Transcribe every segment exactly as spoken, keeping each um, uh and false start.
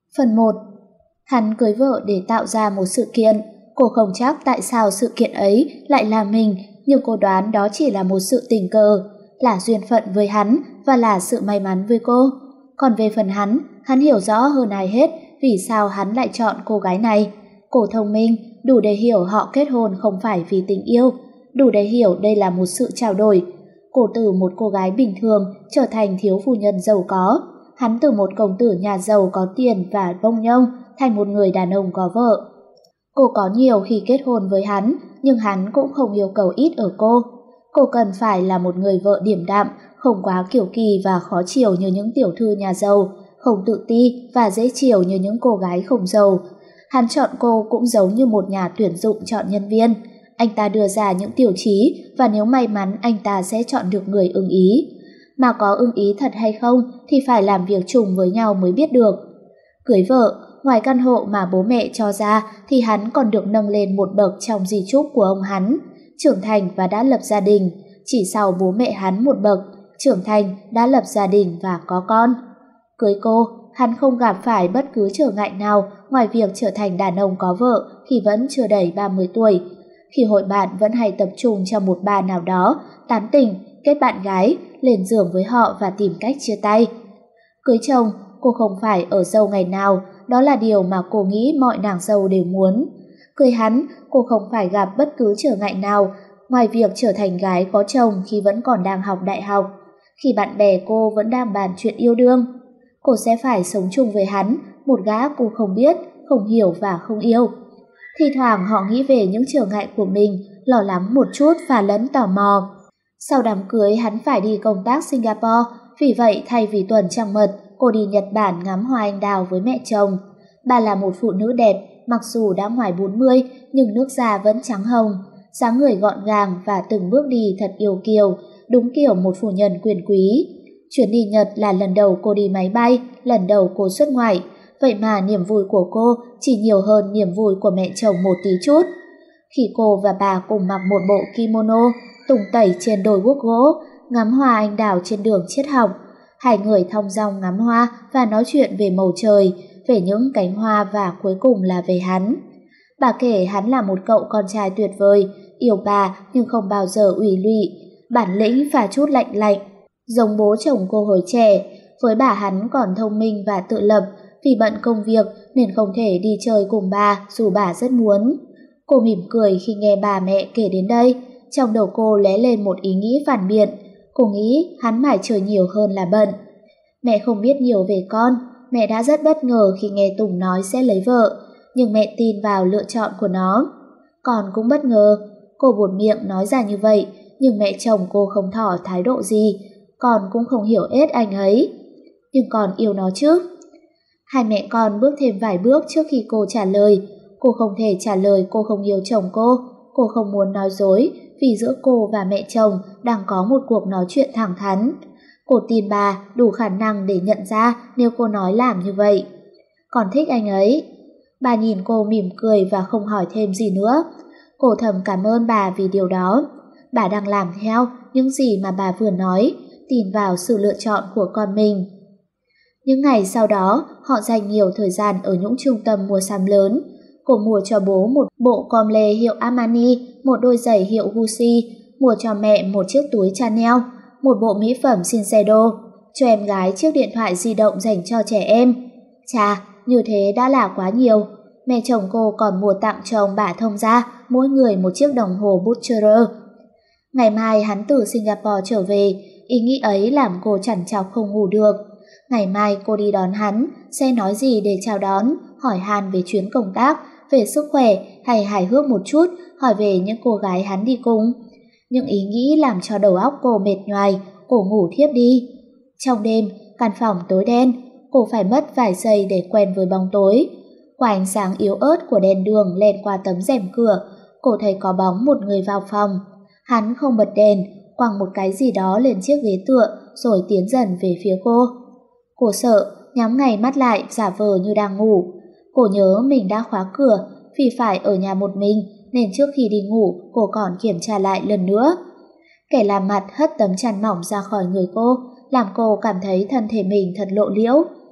Phần một. Hắn cưới vợ để tạo ra một sự kiện. Cô không chắc tại sao sự kiện ấy lại là mình, nhưng cô đoán đó chỉ là một sự tình cờ, là duyên phận với hắn và là sự may mắn với cô. Còn về phần hắn, hắn hiểu rõ hơn ai hết vì sao hắn lại chọn cô gái này. Cô thông minh, đủ để hiểu họ kết hôn không phải vì tình yêu, đủ để hiểu đây là một sự trao đổi. Cô từ một cô gái bình thường trở thành thiếu phu nhân giàu có. Hắn từ một công tử nhà giàu có tiền và bông nhông thành một người đàn ông có vợ. Cô có nhiều khi kết hôn với hắn, nhưng hắn cũng không yêu cầu ít ở cô. Cô cần phải là một người vợ điềm đạm, không quá kiêu kỳ và khó chiều như những tiểu thư nhà giàu, không tự ti và dễ chiều như những cô gái không giàu. Hắn chọn cô cũng giống như một nhà tuyển dụng chọn nhân viên. Anh ta đưa ra những tiêu chí và nếu may mắn anh ta sẽ chọn được người ưng ý. Mà có ưng ý thật hay không thì phải làm việc chung với nhau mới biết được. Cưới vợ, ngoài căn hộ mà bố mẹ cho ra thì hắn còn được nâng lên một bậc trong di chúc của ông hắn, trưởng thành và đã lập gia đình. Chỉ sau bố mẹ hắn một bậc, trưởng thành, đã lập gia đình và có con. Cưới cô, hắn không gặp phải bất cứ trở ngại nào ngoài việc trở thành đàn ông có vợ khi vẫn chưa đầy ba mươi tuổi. Khi hội bạn vẫn hay tập trung trong một bar nào đó, tán tỉnh, kết bạn gái, lên giường với họ và tìm cách chia tay. Cưới chồng, cô không phải ở dâu ngày nào, đó là điều mà cô nghĩ mọi nàng dâu đều muốn. Cưới hắn, cô không phải gặp bất cứ trở ngại nào ngoài việc trở thành gái có chồng khi vẫn còn đang học đại học, khi bạn bè cô vẫn đang bàn chuyện yêu đương. Cô sẽ phải sống chung với hắn, một gã cô không biết, không hiểu và không yêu. Thì thoảng họ nghĩ về những trở ngại của mình, lo lắng một chút và lẫn tò mò. Sau đám cưới hắn phải đi công tác Singapore, vì vậy thay vì tuần trăng mật, cô đi Nhật Bản ngắm hoa anh đào với mẹ chồng. Bà là một phụ nữ đẹp, mặc dù đã ngoài bốn mươi nhưng nước da vẫn trắng hồng, dáng người gọn gàng và từng bước đi thật yêu kiều, đúng kiểu một phu nhân quyền quý. Chuyến đi Nhật là lần đầu cô đi máy bay, lần đầu cô xuất ngoại, vậy mà niềm vui của cô chỉ nhiều hơn niềm vui của mẹ chồng một tí chút. Khi cô và bà cùng mặc một bộ kimono, tùng tẩy trên đồi guốc gỗ, ngắm hoa anh đào trên đường triết học, hai người thong dong ngắm hoa và nói chuyện về bầu trời, về những cánh hoa và cuối cùng là về hắn. Bà kể hắn là một cậu con trai tuyệt vời, yêu bà nhưng không bao giờ ủy lụy, bản lĩnh và chút lạnh lạnh, giống bố chồng cô hồi trẻ. Với bà hắn còn thông minh và tự lập, vì bận công việc nên không thể đi chơi cùng bà dù bà rất muốn. Cô mỉm cười khi nghe bà mẹ kể đến đây, trong đầu cô lóe lên một ý nghĩ phản biện. Cô nghĩ hắn mải chơi nhiều hơn là bận. Mẹ không biết nhiều về con, mẹ đã rất bất ngờ khi nghe Tùng nói sẽ lấy vợ, nhưng mẹ tin vào lựa chọn của nó. Con cũng bất ngờ, cô buột miệng nói ra như vậy, nhưng mẹ chồng cô không tỏ thái độ gì, con cũng không hiểu ết anh ấy. Nhưng con yêu nó chứ? Hai mẹ con bước thêm vài bước trước khi cô trả lời. Cô không thể trả lời cô không yêu chồng cô, cô không muốn nói dối, vì giữa cô và mẹ chồng đang có một cuộc nói chuyện thẳng thắn. Cô tin bà đủ khả năng để nhận ra nếu cô nói làm như vậy. Còn thích anh ấy. Bà nhìn cô mỉm cười và không hỏi thêm gì nữa. Cô thầm cảm ơn bà vì điều đó. Bà đang làm theo những gì mà bà vừa nói, tin vào sự lựa chọn của con mình. Những ngày sau đó, họ dành nhiều thời gian ở những trung tâm mua sắm lớn. Cô mua cho bố một bộ com lê hiệu Armani, một đôi giày hiệu Gucci, mua cho mẹ một chiếc túi Chanel, một bộ mỹ phẩm Shiseido, cho em gái chiếc điện thoại di động dành cho trẻ em. Chà, như thế đã là quá nhiều. Mẹ chồng cô còn mua tặng cho ông bà thông gia mỗi người một chiếc đồng hồ Butcherer. Ngày mai hắn từ Singapore trở về, ý nghĩ ấy làm cô chằn chọc không ngủ được. Ngày mai cô đi đón hắn, sẽ nói gì để chào đón, hỏi han về chuyến công tác, về sức khỏe hay hài hước một chút, hỏi về những cô gái hắn đi cùng. Những ý nghĩ làm cho đầu óc cô mệt nhoài, cô ngủ thiếp đi. Trong đêm, căn phòng tối đen, cô phải mất vài giây để quen với bóng tối. Qua ánh sáng yếu ớt của đèn đường len qua tấm rèm cửa, cô thấy có bóng một người vào phòng. Hắn không bật đèn, quăng một cái gì đó lên chiếc ghế tựa rồi tiến dần về phía cô. Cô sợ, nhắm ngay mắt lại giả vờ như đang ngủ. Cô nhớ mình đã khóa cửa, vì phải ở nhà một mình nên trước khi đi ngủ cô còn kiểm tra lại lần nữa. Kẻ làm mặt hất tấm chăn mỏng ra khỏi người cô, làm cô cảm thấy thân thể mình thật lộ liễu.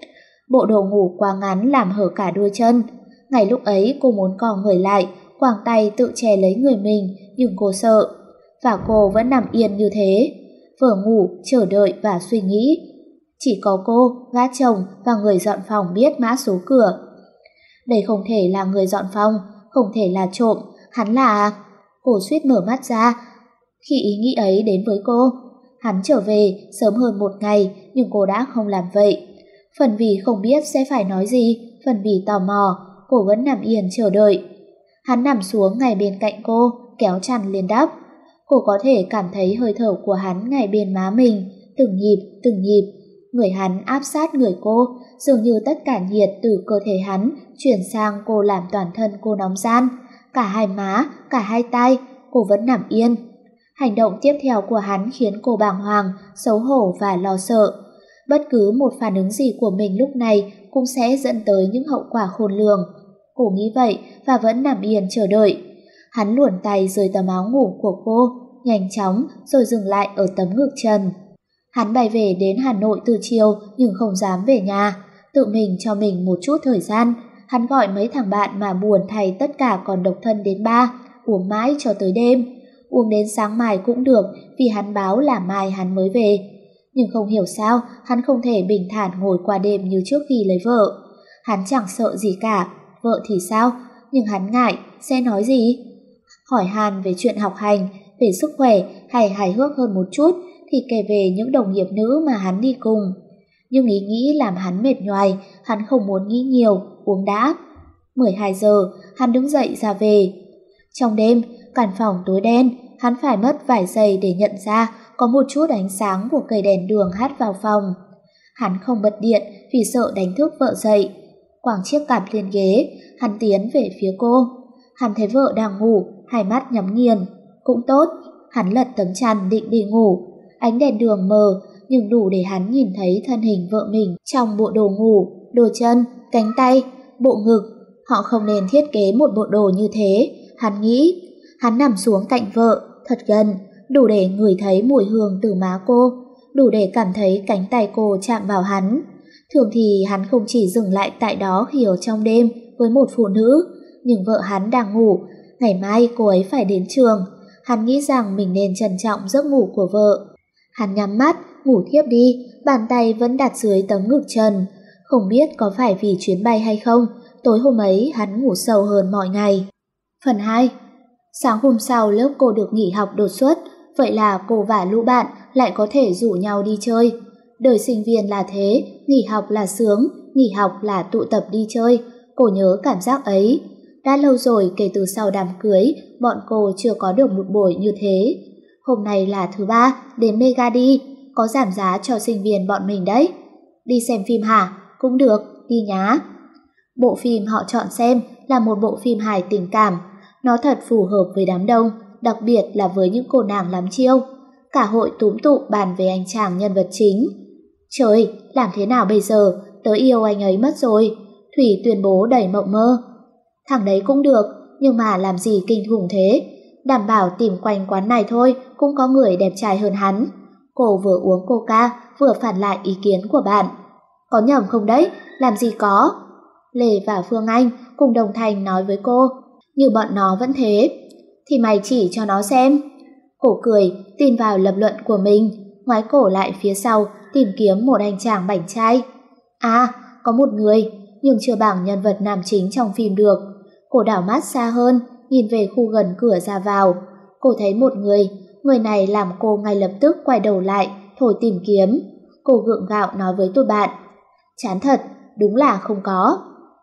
Bộ đồ ngủ quá ngắn làm hở cả đôi chân. Ngay lúc ấy cô muốn co người lại, quàng tay tự che lấy người mình, nhưng cô sợ. Và cô vẫn nằm yên như thế, vừa ngủ, chờ đợi và suy nghĩ. Chỉ có cô, gã chồng và người dọn phòng biết mã số cửa. Đây không thể là người dọn phòng, không thể là trộm, hắn là... Cô suýt mở mắt ra khi ý nghĩ ấy đến với cô. Hắn trở về sớm hơn một ngày, nhưng cô đã không làm vậy. Phần vì không biết sẽ phải nói gì, phần vì tò mò, cô vẫn nằm yên chờ đợi. Hắn nằm xuống ngay bên cạnh cô, kéo chăn lên đắp. Cô có thể cảm thấy hơi thở của hắn ngay bên má mình, từng nhịp, từng nhịp. Người hắn áp sát người cô, dường như tất cả nhiệt từ cơ thể hắn chuyển sang cô làm toàn thân cô nóng ran. Cả hai má, cả hai tay, cô vẫn nằm yên. Hành động tiếp theo của hắn khiến cô bàng hoàng, xấu hổ và lo sợ. Bất cứ một phản ứng gì của mình lúc này cũng sẽ dẫn tới những hậu quả khôn lường. Cô nghĩ vậy và vẫn nằm yên chờ đợi. Hắn luồn tay dưới tấm áo ngủ của cô, nhanh chóng rồi dừng lại ở tấm ngực trần. Hắn bay về đến Hà Nội từ chiều nhưng không dám về nhà, tự mình cho mình một chút thời gian. Hắn gọi mấy thằng bạn mà buồn thay tất cả còn độc thân đến ba, uống mãi cho tới đêm. Uống đến sáng mai cũng được vì hắn báo là mai hắn mới về. Nhưng không hiểu sao hắn không thể bình thản ngồi qua đêm như trước khi lấy vợ. Hắn chẳng sợ gì cả, vợ thì sao, nhưng hắn ngại, sẽ nói gì? Hỏi han về chuyện học hành, về sức khỏe hay hài hước hơn một chút thì kể về những đồng nghiệp nữ mà hắn đi cùng. Nhưng ý nghĩ làm hắn mệt nhoài, hắn không muốn nghĩ nhiều, uống đã. mười hai giờ, hắn đứng dậy ra về. Trong đêm, căn phòng tối đen, hắn phải mất vài giây để nhận ra có một chút ánh sáng của cây đèn đường hắt vào phòng. Hắn không bật điện vì sợ đánh thức vợ dậy. Quàng chiếc cặp lên ghế, hắn tiến về phía cô. Hắn thấy vợ đang ngủ, hai mắt nhắm nghiền. Cũng tốt, hắn lật tấm chăn định đi ngủ. Ánh đèn đường mờ nhưng đủ để hắn nhìn thấy thân hình vợ mình trong bộ đồ ngủ, đồ chân, cánh tay, bộ ngực. Họ không nên thiết kế một bộ đồ như thế, hắn nghĩ. Hắn nằm xuống cạnh vợ, thật gần, đủ để ngửi thấy mùi hương từ má cô, đủ để cảm thấy cánh tay cô chạm vào hắn. Thường thì hắn không chỉ dừng lại tại đó khi ở trong đêm với một phụ nữ, nhưng vợ hắn đang ngủ, ngày mai cô ấy phải đến trường. Hắn nghĩ rằng mình nên trân trọng giấc ngủ của vợ. Hắn nhắm mắt, ngủ thiếp đi, bàn tay vẫn đặt dưới tấm ngực trần. Không biết có phải vì chuyến bay hay không, tối hôm ấy hắn ngủ sâu hơn mọi ngày. Phần hai. Sáng hôm sau lớp cô được nghỉ học đột xuất, vậy là cô và lũ bạn lại có thể rủ nhau đi chơi. Đời sinh viên là thế, nghỉ học là sướng, nghỉ học là tụ tập đi chơi. Cô nhớ cảm giác ấy. Đã lâu rồi kể từ sau đám cưới, bọn cô chưa có được một buổi như thế. Hôm nay là thứ ba, đến Mega đi, có giảm giá cho sinh viên bọn mình đấy. Đi xem phim hả? Cũng được, đi nhá. Bộ phim họ chọn xem là một bộ phim hài tình cảm. Nó thật phù hợp với đám đông, đặc biệt là với những cô nàng lắm chiêu. Cả hội túm tụ bàn về anh chàng nhân vật chính. Trời, làm thế nào bây giờ? Tớ yêu anh ấy mất rồi. Thủy tuyên bố đầy mộng mơ. Thằng đấy cũng được, nhưng mà làm gì kinh khủng thế? Đảm bảo tìm quanh quán này thôi cũng có người đẹp trai hơn hắn. Cô vừa uống coca vừa phản lại ý kiến của bạn. Có nhầm không đấy? Làm gì có? Lê và Phương Anh cùng đồng thanh nói với cô. Như bọn nó vẫn thế. Thì mày chỉ cho nó xem. Cổ cười, tin vào lập luận của mình, ngoái cổ lại phía sau tìm kiếm một anh chàng bảnh trai. À, có một người, nhưng chưa bằng nhân vật nam chính trong phim được. Cô đảo mắt xa hơn, nhìn về khu gần cửa ra vào. Cô thấy một người, người này làm cô ngay lập tức quay đầu lại, thổi tìm kiếm. Cô gượng gạo nói với tụi bạn. Chán thật, đúng là không có.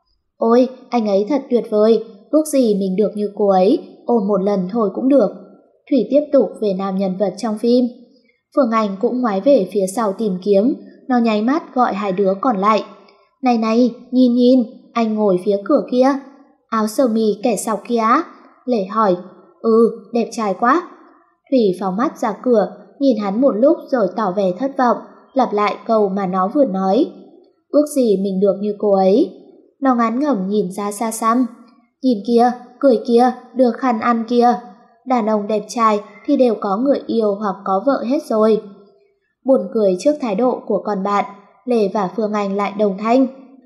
Ôi, anh ấy thật tuyệt vời, ước gì mình được như cô ấy, ôm một lần thôi cũng được. Thủy tiếp tục về nam nhân vật trong phim. Phương Anh cũng ngoái về phía sau tìm kiếm, nó nháy mắt gọi hai đứa còn lại. Này này, nhìn nhìn, anh ngồi phía cửa kia. Áo sơ mi kẻ sọc kia á? Lệ hỏi. Ừ, đẹp trai quá. Thủy phóng mắt ra cửa, nhìn hắn một lúc rồi tỏ vẻ thất vọng, lặp lại câu mà nó vừa nói. Ước gì mình được như cô ấy. Nó ngán ngẩm nhìn ra xa xăm. Nhìn kia, cười kia, được khăn ăn kia. Đàn ông đẹp trai thì đều có người yêu hoặc có vợ hết rồi. Buồn cười trước thái độ của con bạn, Lê và Phương Anh lại đồng thanh.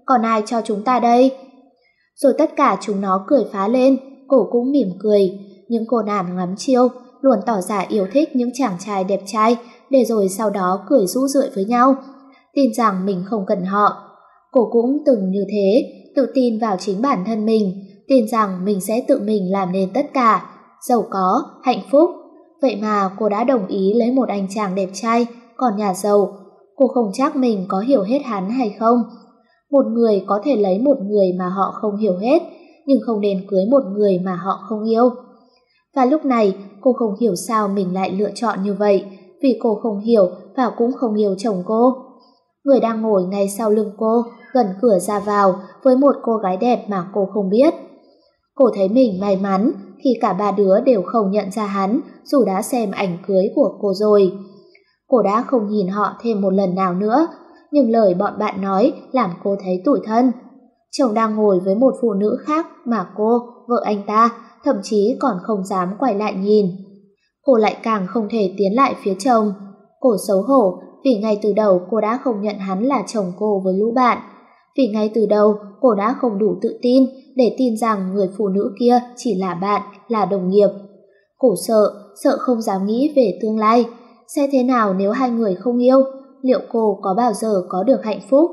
Còn ai cho chúng ta đây? Rồi tất cả chúng nó cười phá lên, cô cũng mỉm cười. Những cô nàng ngắm chiêu, luôn tỏ ra yêu thích những chàng trai đẹp trai, để rồi sau đó cười rũ rượi với nhau, tin rằng mình không cần họ. Cô cũng từng như thế, tự tin vào chính bản thân mình, tin rằng mình sẽ tự mình làm nên tất cả, giàu có, hạnh phúc. Vậy mà cô đã đồng ý lấy một anh chàng đẹp trai, còn nhà giàu. Cô không chắc mình có hiểu hết hắn hay không. Một người có thể lấy một người mà họ không hiểu hết, nhưng không nên cưới một người mà họ không yêu. Và lúc này cô không hiểu sao mình lại lựa chọn như vậy, vì cô không hiểu và cũng không yêu chồng cô. Người đang ngồi ngay sau lưng cô, gần cửa ra vào, với một cô gái đẹp mà cô không biết. Cô thấy mình may mắn khi cả ba đứa đều không nhận ra hắn, dù đã xem ảnh cưới của cô rồi. Cô đã không nhìn họ thêm một lần nào nữa, nhưng lời bọn bạn nói làm cô thấy tủi thân. Chồng đang ngồi với một phụ nữ khác mà cô, vợ anh ta, thậm chí còn không dám quay lại nhìn. Cô lại càng không thể tiến lại phía chồng. Cô xấu hổ vì ngay từ đầu cô đã không nhận hắn là chồng cô với lũ bạn. Vì ngay từ đầu cô đã không đủ tự tin để tin rằng người phụ nữ kia chỉ là bạn, là đồng nghiệp. Cô sợ, sợ không dám nghĩ về tương lai. Sẽ thế nào nếu hai người không yêu? Liệu cô có bao giờ có được hạnh phúc?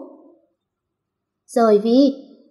Rời Vi!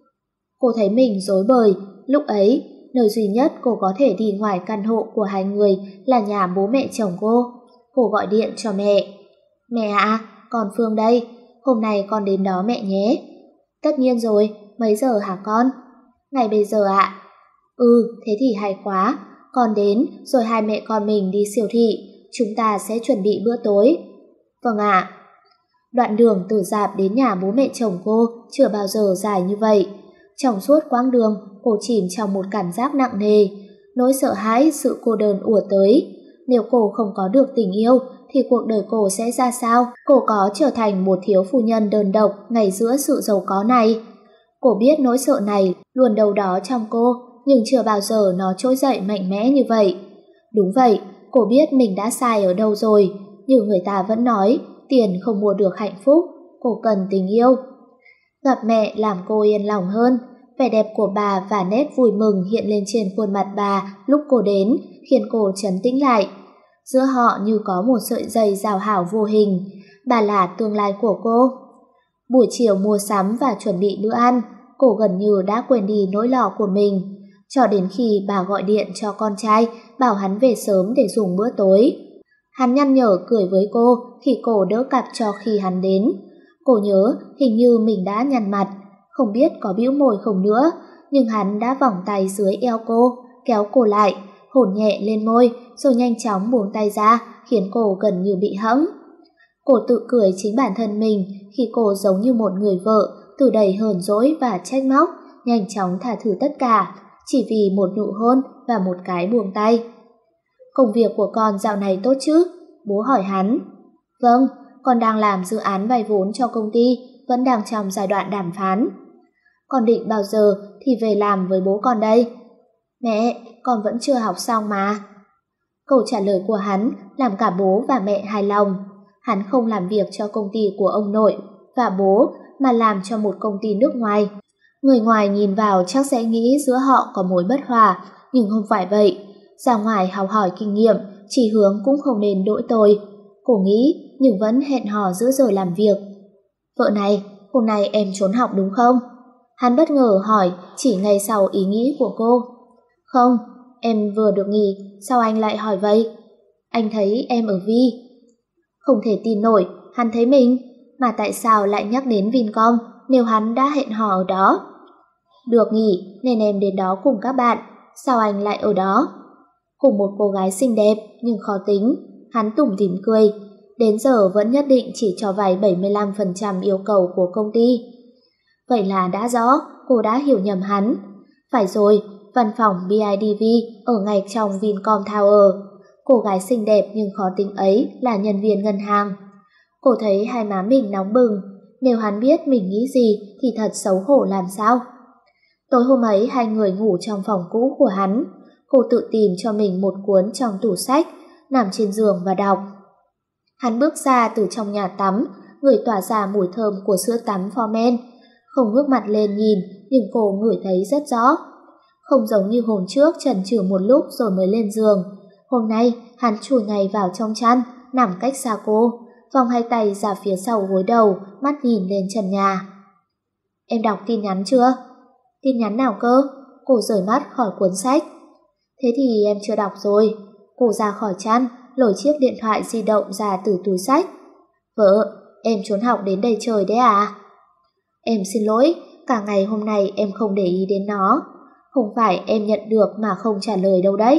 Cô thấy mình rối bời. Lúc ấy, nơi duy nhất cô có thể đi ngoài căn hộ của hai người là nhà bố mẹ chồng cô. Cô gọi điện cho mẹ. Mẹ ạ, con Phương đây. Hôm nay con đến đó mẹ nhé. Tất nhiên rồi, mấy giờ hả con? Ngày bây giờ ạ. Ừ, thế thì hay quá. Con đến, rồi hai mẹ con mình đi siêu thị. Chúng ta sẽ chuẩn bị bữa tối. Vâng ạ. Đoạn đường từ rạp đến nhà bố mẹ chồng cô chưa bao giờ dài như vậy. Trong suốt quãng đường, cô chìm trong một cảm giác nặng nề. Nỗi sợ hãi, sự cô đơn ùa tới. Nếu cô không có được tình yêu, thì cuộc đời cô sẽ ra sao? Cô có trở thành một thiếu phu nhân đơn độc ngay giữa sự giàu có này? Cô biết nỗi sợ này luôn đâu đó trong cô, nhưng chưa bao giờ nó trỗi dậy mạnh mẽ như vậy. Đúng vậy, cô biết mình đã sai ở đâu rồi, nhưng người ta vẫn nói tiền không mua được hạnh phúc, cô cần tình yêu. Gặp mẹ làm cô yên lòng hơn, vẻ đẹp của bà và nét vui mừng hiện lên trên khuôn mặt bà lúc cô đến, khiến cô trấn tĩnh lại. Giữa họ như có một sợi dây rào hảo vô hình, bà là tương lai của cô. Buổi chiều mua sắm và chuẩn bị bữa ăn, cô gần như đã quên đi nỗi lo của mình, cho đến khi bà gọi điện cho con trai bảo hắn về sớm để dùng bữa tối. Hắn nhăn nhở cười với cô khi cô đỡ cặp cho khi hắn đến. Cô nhớ hình như mình đã nhăn mặt, không biết có bĩu môi không nữa, nhưng hắn đã vòng tay dưới eo cô, kéo cô lại, hôn nhẹ lên môi, rồi nhanh chóng buông tay ra, khiến cô gần như bị hẫng. Cô tự cười chính bản thân mình khi cô giống như một người vợ, từ đầy hờn dỗi và trách móc, nhanh chóng tha thứ tất cả, chỉ vì một nụ hôn và một cái buông tay. Công việc của con dạo này tốt chứ? Bố hỏi hắn. Vâng, con đang làm dự án vay vốn cho công ty, vẫn đang trong giai đoạn đàm phán. Con định bao giờ thì về làm với bố con đây? Mẹ, con vẫn chưa học xong mà. Câu trả lời của hắn làm cả bố và mẹ hài lòng. Hắn không làm việc cho công ty của ông nội và bố, mà làm cho một công ty nước ngoài. Người ngoài nhìn vào chắc sẽ nghĩ giữa họ có mối bất hòa, nhưng không phải vậy. Ra ngoài học hỏi kinh nghiệm, chỉ hướng cũng không nên đỗi tôi. Cô nghĩ, nhưng vẫn hẹn hò giữa giờ làm việc. Vợ này, hôm nay em trốn học đúng không? Hắn bất ngờ hỏi chỉ ngay sau ý nghĩ của cô. Không, em vừa được nghỉ, sao anh lại hỏi vậy? Anh thấy em ở Vi. Không thể tin nổi, hắn thấy mình, mà tại sao lại nhắc đến Vincom nếu hắn đã hẹn hò ở đó? Được nghỉ nên em đến đó cùng các bạn, sao anh lại ở đó? Cùng một cô gái xinh đẹp nhưng khó tính, hắn tủm tỉm cười, đến giờ vẫn nhất định chỉ cho vay bảy mươi lăm phần trăm yêu cầu của công ty. Vậy là đã rõ, cô đã hiểu nhầm hắn. Phải rồi, văn phòng bê i đê vê ở ngay trong Vincom Tower. Cô gái xinh đẹp nhưng khó tính ấy là nhân viên ngân hàng. Cô thấy hai má mình nóng bừng, nếu hắn biết mình nghĩ gì thì thật xấu hổ làm sao. Tối hôm ấy hai người ngủ trong phòng cũ của hắn. Cô tự tìm cho mình một cuốn trong tủ sách, nằm trên giường và đọc. Hắn bước ra từ trong nhà tắm, người tỏa ra mùi thơm của sữa tắm Formen. không ngước mặt lên nhìn, nhưng cô ngửi thấy rất rõ. Không giống như hôm trước chần chừ một lúc rồi mới lên giường. Hôm nay, hắn chui ngay vào trong chăn, nằm cách xa cô, vòng hai tay ra phía sau gối đầu, mắt nhìn lên trần nhà. Em đọc tin nhắn chưa? Tin nhắn nào cơ? Cô rời mắt khỏi cuốn sách. Thế thì em chưa đọc rồi. Cô ra khỏi chăn, lôi chiếc điện thoại di động ra từ túi sách. Vợ, em trốn học đến đây trời đấy à? Em xin lỗi, cả ngày hôm nay em không để ý đến nó. Không phải em nhận được mà không trả lời đâu đấy.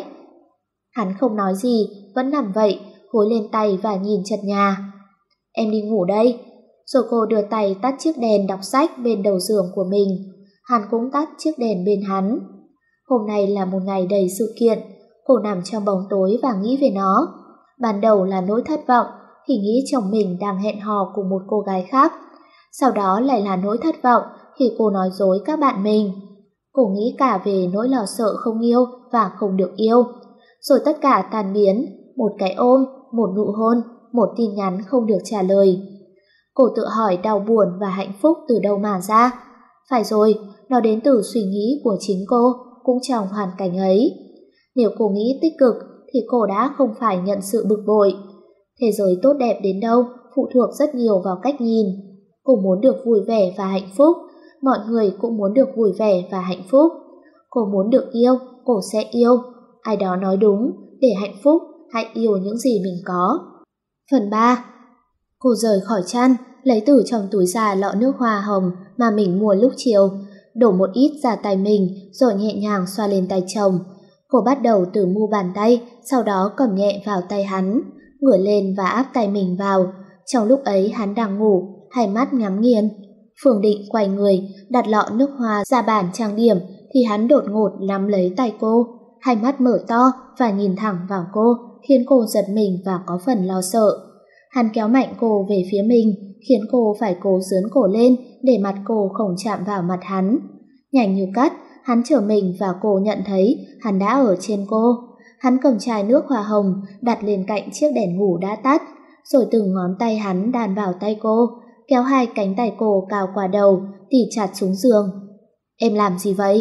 Hắn không nói gì, vẫn nằm vậy, gối lên tay và nhìn trần nhà. Em đi ngủ đây. Rồi cô đưa tay tắt chiếc đèn đọc sách bên đầu giường của mình. Hắn cũng tắt chiếc đèn bên hắn. Hôm nay là một ngày đầy sự kiện. Cô nằm trong bóng tối và nghĩ về nó. Ban đầu là nỗi thất vọng khi nghĩ chồng mình đang hẹn hò cùng một cô gái khác. Sau đó lại là nỗi thất vọng khi cô nói dối các bạn mình. Cô nghĩ cả về nỗi lo sợ không yêu và không được yêu. Rồi tất cả tan biến, một cái ôm, một nụ hôn, một tin nhắn không được trả lời. Cô tự hỏi đau buồn và hạnh phúc từ đâu mà ra. Phải rồi, nó đến từ suy nghĩ của chính cô, cũng trong hoàn cảnh ấy. Nếu cô nghĩ tích cực thì cô đã không phải nhận sự bực bội. Thế giới tốt đẹp đến đâu phụ thuộc rất nhiều vào cách nhìn. Cô muốn được vui vẻ và hạnh phúc, mọi người cũng muốn được vui vẻ và hạnh phúc. Cô muốn được yêu, cô sẽ yêu. Ai đó nói đúng, để hạnh phúc, hãy yêu những gì mình có. Phần ba. Cô rời khỏi chăn, lấy từ trong túi ra lọ nước hoa hồng mà mình mua lúc chiều, đổ một ít ra tay mình rồi nhẹ nhàng xoa lên tay chồng. Cô bắt đầu từ mu bàn tay, sau đó cầm nhẹ vào tay hắn, ngửa lên và áp tay mình vào. Trong lúc ấy hắn đang ngủ, hai mắt nhắm nghiền. Phương định quay người, đặt lọ nước hoa ra bàn trang điểm thì hắn đột ngột nắm lấy tay cô, hai mắt mở to và nhìn thẳng vào cô, khiến cô giật mình và có phần lo sợ. Hắn kéo mạnh cô về phía mình, khiến cô phải cố giớn cổ lên để mặt cô không chạm vào mặt hắn. Nhanh như cắt, hắn trở mình và cô nhận thấy hắn đã ở trên cô. Hắn cầm chai nước hoa hồng đặt lên cạnh chiếc đèn ngủ đã tắt, rồi từng ngón tay hắn đàn vào tay cô, kéo hai cánh tay cô cao qua đầu, tỉ chặt xuống giường. Em làm gì vậy?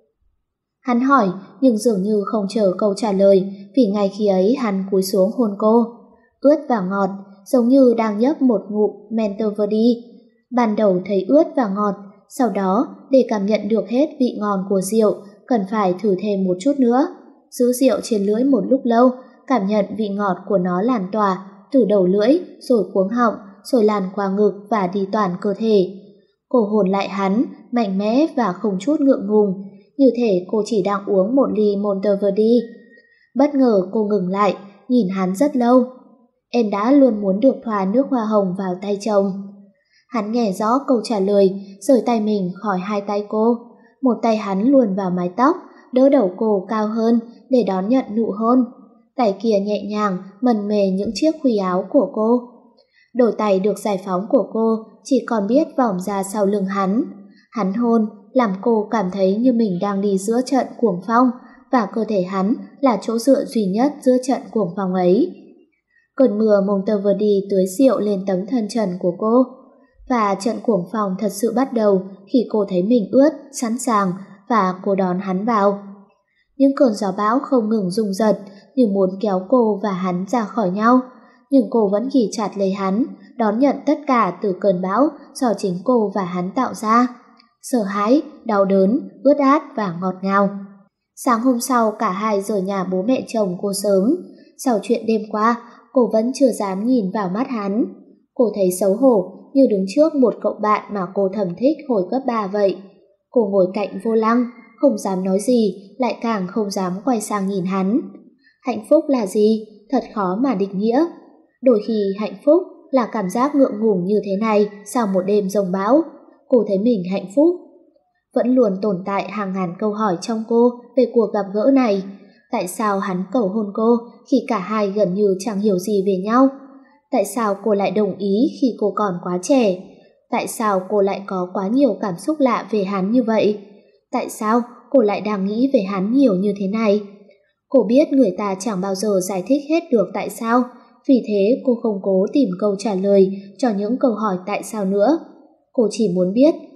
Hắn hỏi, nhưng dường như không chờ câu trả lời, vì ngay khi ấy hắn cúi xuống hôn cô. Ướt và ngọt, giống như đang nhấp một ngụm Mentoverde. Ban đầu thấy ướt và ngọt, sau đó để cảm nhận được hết vị ngon của rượu, cần phải thử thêm một chút nữa. Giữ rượu trên lưỡi một lúc lâu, cảm nhận vị ngọt của nó lan tỏa từ đầu lưỡi, rồi cuống họng, rồi lan qua ngực và đi toàn cơ thể. Cô hôn lại hắn, mạnh mẽ và không chút ngượng ngùng, như thể cô chỉ đang uống một ly Monteverdi. Bất ngờ cô ngừng lại, nhìn hắn rất lâu. Em đã luôn muốn được thoa nước hoa hồng vào tay chồng. Hắn nghe rõ câu trả lời, rời tay mình khỏi hai tay cô. Một tay hắn luồn vào mái tóc, đỡ đầu cô cao hơn để đón nhận nụ hôn. Tay kia nhẹ nhàng mần mề những chiếc khuy áo của cô. Đôi tay được giải phóng của cô chỉ còn biết vòng ra sau lưng hắn. Hắn hôn làm cô cảm thấy như mình đang đi giữa trận cuồng phong, và cơ thể hắn là chỗ dựa duy nhất giữa trận cuồng phong ấy. Cơn mưa Monteverdi tưới rượu lên tấm thân trần của cô, và trận cuồng phong thật sự bắt đầu khi cô thấy mình ướt, sẵn sàng, và cô đón hắn vào. Những cơn gió bão không ngừng rung giật như muốn kéo cô và hắn ra khỏi nhau, nhưng cô vẫn ghì chặt lấy hắn, đón nhận tất cả từ cơn bão do chính cô và hắn tạo ra. Sợ hãi, đau đớn, ướt át và ngọt ngào. Sáng hôm sau cả hai rời nhà bố mẹ chồng cô sớm. Sau chuyện đêm qua, cô vẫn chưa dám nhìn vào mắt hắn. Cô thấy xấu hổ như đứng trước một cậu bạn mà cô thầm thích hồi cấp ba vậy. Cô ngồi cạnh vô lăng, không dám nói gì, lại càng không dám quay sang nhìn hắn. Hạnh phúc là gì? Thật khó mà định nghĩa. Đôi khi hạnh phúc là cảm giác ngượng ngùng như thế này sau một đêm giông bão. Cô thấy mình hạnh phúc. Vẫn luôn tồn tại hàng ngàn câu hỏi trong cô về cuộc gặp gỡ này. Tại sao hắn cầu hôn cô khi cả hai gần như chẳng hiểu gì về nhau? Tại sao cô lại đồng ý khi cô còn quá trẻ? Tại sao cô lại có quá nhiều cảm xúc lạ về hắn như vậy? Tại sao cô lại đang nghĩ về hắn nhiều như thế này? Cô biết người ta chẳng bao giờ giải thích hết được tại sao, vì thế cô không cố tìm câu trả lời cho những câu hỏi tại sao nữa. Cô chỉ muốn biết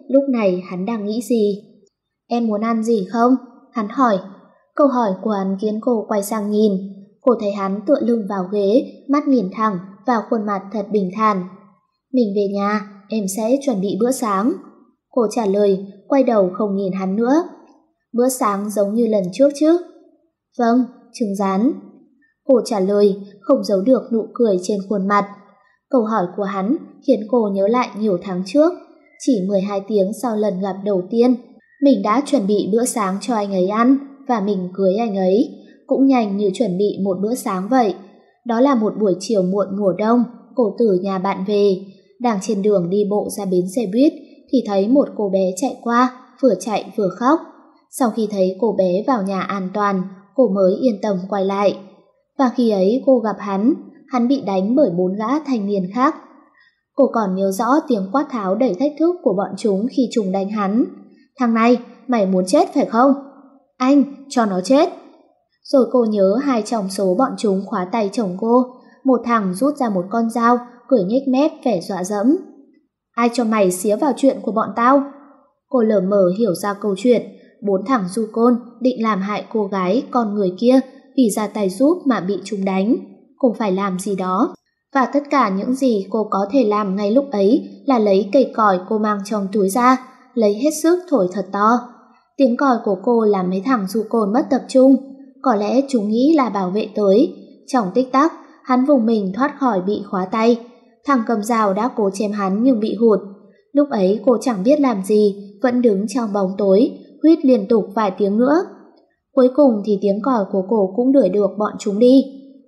lúc này hắn đang nghĩ gì. Em muốn ăn gì không? Hắn hỏi. Câu hỏi của hắn khiến cô quay sang nhìn. Cô thấy hắn tựa lưng vào ghế, mắt nhìn thẳng vào khuôn mặt thật bình thản. Mình về nhà, em sẽ chuẩn bị bữa sáng. Cô trả lời, quay đầu không nhìn hắn nữa. Bữa sáng giống như lần trước chứ? Vâng, trứng rán. Cô trả lời, không giấu được nụ cười trên khuôn mặt. Câu hỏi của hắn khiến cô nhớ lại nhiều tháng trước. Chỉ mười hai tiếng sau lần gặp đầu tiên, mình đã chuẩn bị bữa sáng cho anh ấy ăn và mình cưới anh ấy, cũng nhanh như chuẩn bị một bữa sáng vậy. Đó là một buổi chiều muộn mùa đông, cô từ nhà bạn về. Đang trên đường đi bộ ra bến xe buýt thì thấy một cô bé chạy qua, vừa chạy vừa khóc. Sau khi thấy cô bé vào nhà an toàn, cô mới yên tâm quay lại. Và khi ấy cô gặp hắn, hắn bị đánh bởi bốn gã thanh niên khác. Cô còn nhớ rõ tiếng quát tháo đầy thách thức của bọn chúng khi chúng đánh hắn. Thằng này, mày muốn chết phải không? Anh, cho nó chết. Rồi cô nhớ hai trong số bọn chúng khóa tay chồng cô. Một thằng rút ra một con dao, cười nhếch mép vẻ dọa dẫm. Ai cho mày xía vào chuyện của bọn tao? Cô lờ mờ hiểu ra câu chuyện. Bốn thằng du côn định làm hại cô gái con người kia vì ra tay giúp mà bị chúng đánh. Cô phải làm gì đó. Và tất cả những gì cô có thể làm ngay lúc ấy là lấy cây còi cô mang trong túi ra, lấy hết sức thổi thật to. Tiếng còi của cô làm mấy thằng du côn mất tập trung. Có lẽ chúng nghĩ là bảo vệ tới. Trong tích tắc, hắn vùng mình thoát khỏi bị khóa tay. Thằng cầm dao đã cố chém hắn nhưng bị hụt. Lúc ấy cô chẳng biết làm gì, vẫn đứng trong bóng tối, huýt liên tục vài tiếng nữa. Cuối cùng thì tiếng còi của cô cũng đuổi được bọn chúng đi.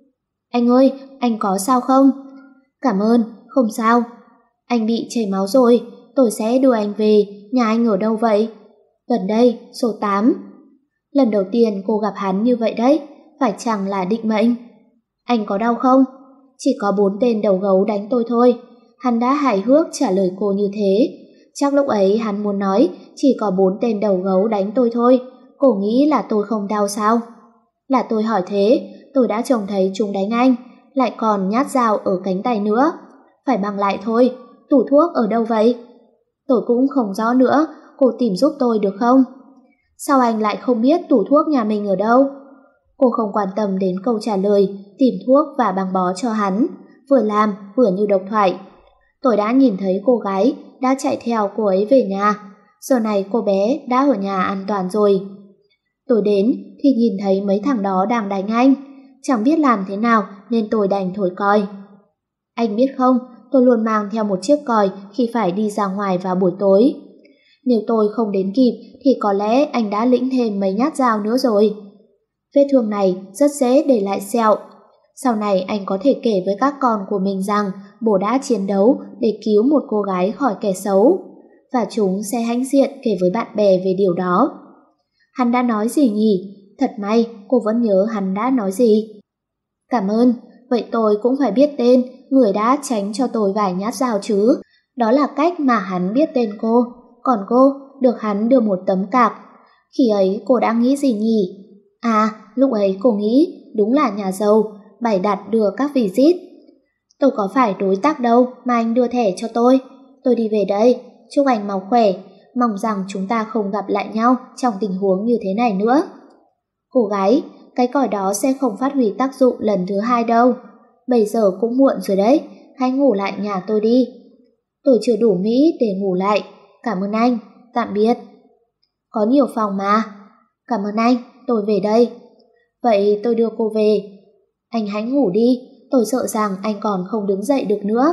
Anh ơi, anh có sao không? Cảm ơn, không sao. Anh bị chảy máu rồi, tôi sẽ đưa anh về. Nhà anh ở đâu vậy? Gần đây, số tám. Lần đầu tiên cô gặp hắn như vậy đấy, phải chăng là định mệnh? Anh có đau không? Chỉ có bốn tên đầu gấu đánh tôi thôi. Hắn đã hài hước trả lời cô như thế. Chắc lúc ấy hắn muốn nói chỉ có bốn tên đầu gấu đánh tôi thôi. Cô nghĩ là tôi không đau sao? Là tôi hỏi thế, tôi đã trông thấy chúng đánh anh, lại còn nhát dao ở cánh tay nữa. Phải băng lại thôi, tủ thuốc ở đâu vậy? Tôi cũng không rõ nữa, cô tìm giúp tôi được không? Sao anh lại không biết tủ thuốc nhà mình ở đâu? Cô không quan tâm đến câu trả lời, tìm thuốc và băng bó cho hắn, vừa làm vừa như độc thoại. Tôi đã nhìn thấy cô gái đã chạy theo cô ấy về nhà. Giờ này cô bé đã ở nhà an toàn rồi. Tôi đến thì nhìn thấy mấy thằng đó đang đánh anh. Chẳng biết làm thế nào nên tôi đành thổi còi. Anh biết không, tôi luôn mang theo một chiếc còi khi phải đi ra ngoài vào buổi tối. Nếu tôi không đến kịp thì có lẽ anh đã lĩnh thêm mấy nhát dao nữa rồi. Vết thương này rất dễ để lại sẹo. Sau này anh có thể kể với các con của mình rằng bố đã chiến đấu để cứu một cô gái khỏi kẻ xấu. Và chúng sẽ hãnh diện kể với bạn bè về điều đó. Hắn đã nói gì nhỉ? Thật may cô vẫn nhớ hắn đã nói gì. Cảm ơn, vậy tôi cũng phải biết tên người đã tránh cho tôi vài nhát dao chứ. Đó là cách mà hắn biết tên cô. Còn cô được hắn đưa một tấm cạc. Khi ấy cô đã nghĩ gì nhỉ? À, lúc ấy cô nghĩ đúng là nhà giàu, bày đặt đưa các visit. Tôi có phải đối tác đâu mà anh đưa thẻ cho tôi. Tôi đi về đây, chúc anh mau khỏe. Mong rằng chúng ta không gặp lại nhau trong tình huống như thế này nữa. Cô gái, cái còi đó sẽ không phát huy tác dụng lần thứ hai đâu. Bây giờ cũng muộn rồi đấy, hãy ngủ lại nhà tôi đi. Tôi chưa đủ Mỹ để ngủ lại. Cảm ơn anh, tạm biệt. Có nhiều phòng mà. Cảm ơn anh, tôi về đây. Vậy tôi đưa cô về. Anh hãy ngủ đi, tôi sợ rằng anh còn không đứng dậy được nữa.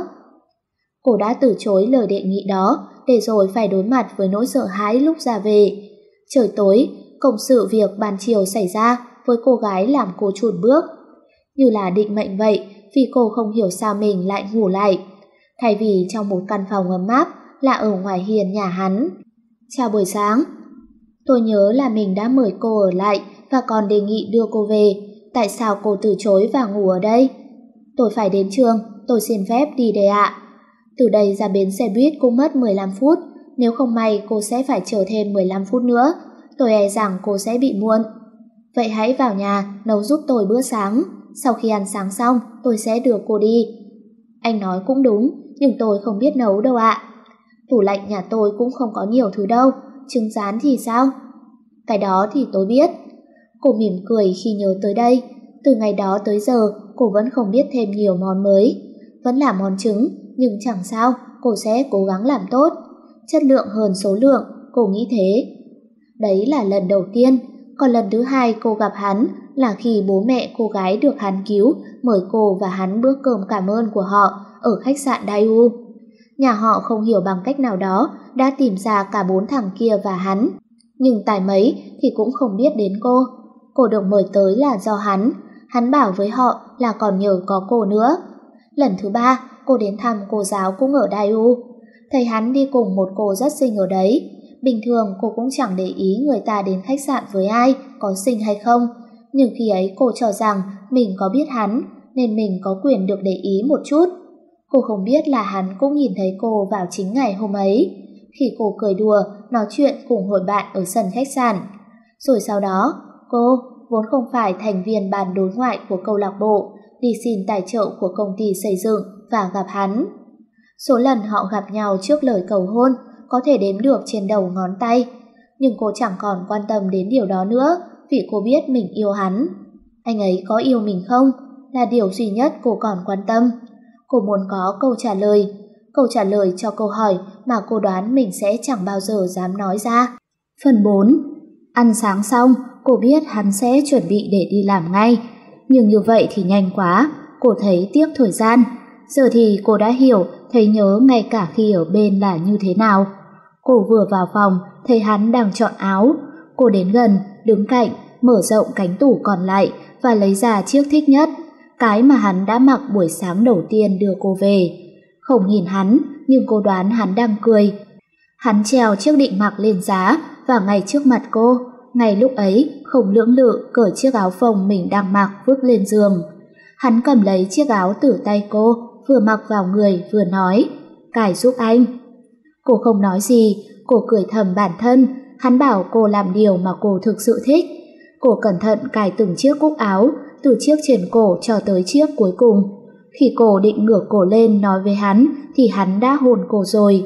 Cô đã từ chối lời đề nghị đó, để rồi phải đối mặt với nỗi sợ hãi lúc ra về. Trời tối, cộng sự việc ban chiều xảy ra với cô gái làm cô chùn bước. Như là định mệnh vậy, vì cô không hiểu sao mình lại ngủ lại. Thay vì trong một căn phòng ấm áp, là ở ngoài hiên nhà hắn. Chào buổi sáng. Tôi nhớ là mình đã mời cô ở lại và còn đề nghị đưa cô về. Tại sao cô từ chối và ngủ ở đây? Tôi phải đến trường, tôi xin phép đi đây ạ. Từ đây ra bến xe buýt cũng mất mười lăm phút. Nếu không may cô sẽ phải chờ thêm mười lăm phút nữa. Tôi e rằng cô sẽ bị muộn. Vậy hãy vào nhà nấu giúp tôi bữa sáng. Sau khi ăn sáng xong tôi sẽ đưa cô đi. Anh nói cũng đúng, nhưng tôi không biết nấu đâu ạ. Tủ lạnh nhà tôi cũng không có nhiều thứ đâu, trứng rán thì sao? Cái đó thì tôi biết. Cô mỉm cười khi nhớ tới đây. Từ ngày đó tới giờ, cô vẫn không biết thêm nhiều món mới. Vẫn là món trứng, nhưng chẳng sao, cô sẽ cố gắng làm tốt. Chất lượng hơn số lượng, cô nghĩ thế. Đấy là lần đầu tiên, còn lần thứ hai cô gặp hắn là khi bố mẹ cô gái được hắn cứu mời cô và hắn bữa cơm cảm ơn của họ ở khách sạn Daewoo. Nhà họ không hiểu bằng cách nào đó đã tìm ra cả bốn thằng kia và hắn, nhưng tài mấy thì cũng không biết đến cô. Cô được mời tới là do hắn, hắn bảo với họ là còn nhờ có cô nữa. Lần thứ ba, cô đến thăm cô giáo cũng ở Daewoo. Thấy hắn đi cùng một cô rất xinh ở đấy. Bình thường cô cũng chẳng để ý người ta đến khách sạn với ai, có xinh hay không. Nhưng khi ấy cô cho rằng mình có biết hắn, nên mình có quyền được để ý một chút. Cô không biết là hắn cũng nhìn thấy cô vào chính ngày hôm ấy, khi cô cười đùa, nói chuyện cùng hội bạn ở sân khách sạn. Rồi sau đó, cô, vốn không phải thành viên ban đối ngoại của câu lạc bộ, đi xin tài trợ của công ty xây dựng và gặp hắn. Số lần họ gặp nhau trước lời cầu hôn có thể đếm được trên đầu ngón tay, nhưng cô chẳng còn quan tâm đến điều đó nữa vì cô biết mình yêu hắn. Anh ấy có yêu mình không là điều duy nhất cô còn quan tâm. Cô muốn có câu trả lời, câu trả lời cho câu hỏi mà cô đoán mình sẽ chẳng bao giờ dám nói ra. Phần bốn. Ăn sáng xong, cô biết hắn sẽ chuẩn bị để đi làm ngay. Nhưng như vậy thì nhanh quá, cô thấy tiếc thời gian. Giờ thì cô đã hiểu, thấy nhớ ngay cả khi ở bên là như thế nào. Cô vừa vào phòng, thấy hắn đang chọn áo. Cô đến gần, đứng cạnh, mở rộng cánh tủ còn lại và lấy ra chiếc thích nhất, cái mà hắn đã mặc buổi sáng đầu tiên đưa cô về. Không nhìn hắn, nhưng cô đoán hắn đang cười. Hắn treo chiếc định mặc lên giá và ngay trước mặt cô, ngay lúc ấy không lưỡng lự cởi chiếc áo phông mình đang mặc vứt lên giường. Hắn cầm lấy chiếc áo từ tay cô, vừa mặc vào người vừa nói, cài giúp anh. Cô không nói gì, cô cười thầm bản thân, hắn bảo cô làm điều mà cô thực sự thích. Cô cẩn thận cài từng chiếc cúc áo, từ chiếc trên cổ cho tới chiếc cuối cùng. Khi cô định ngửa cổ lên nói với hắn thì hắn đã hôn cô rồi.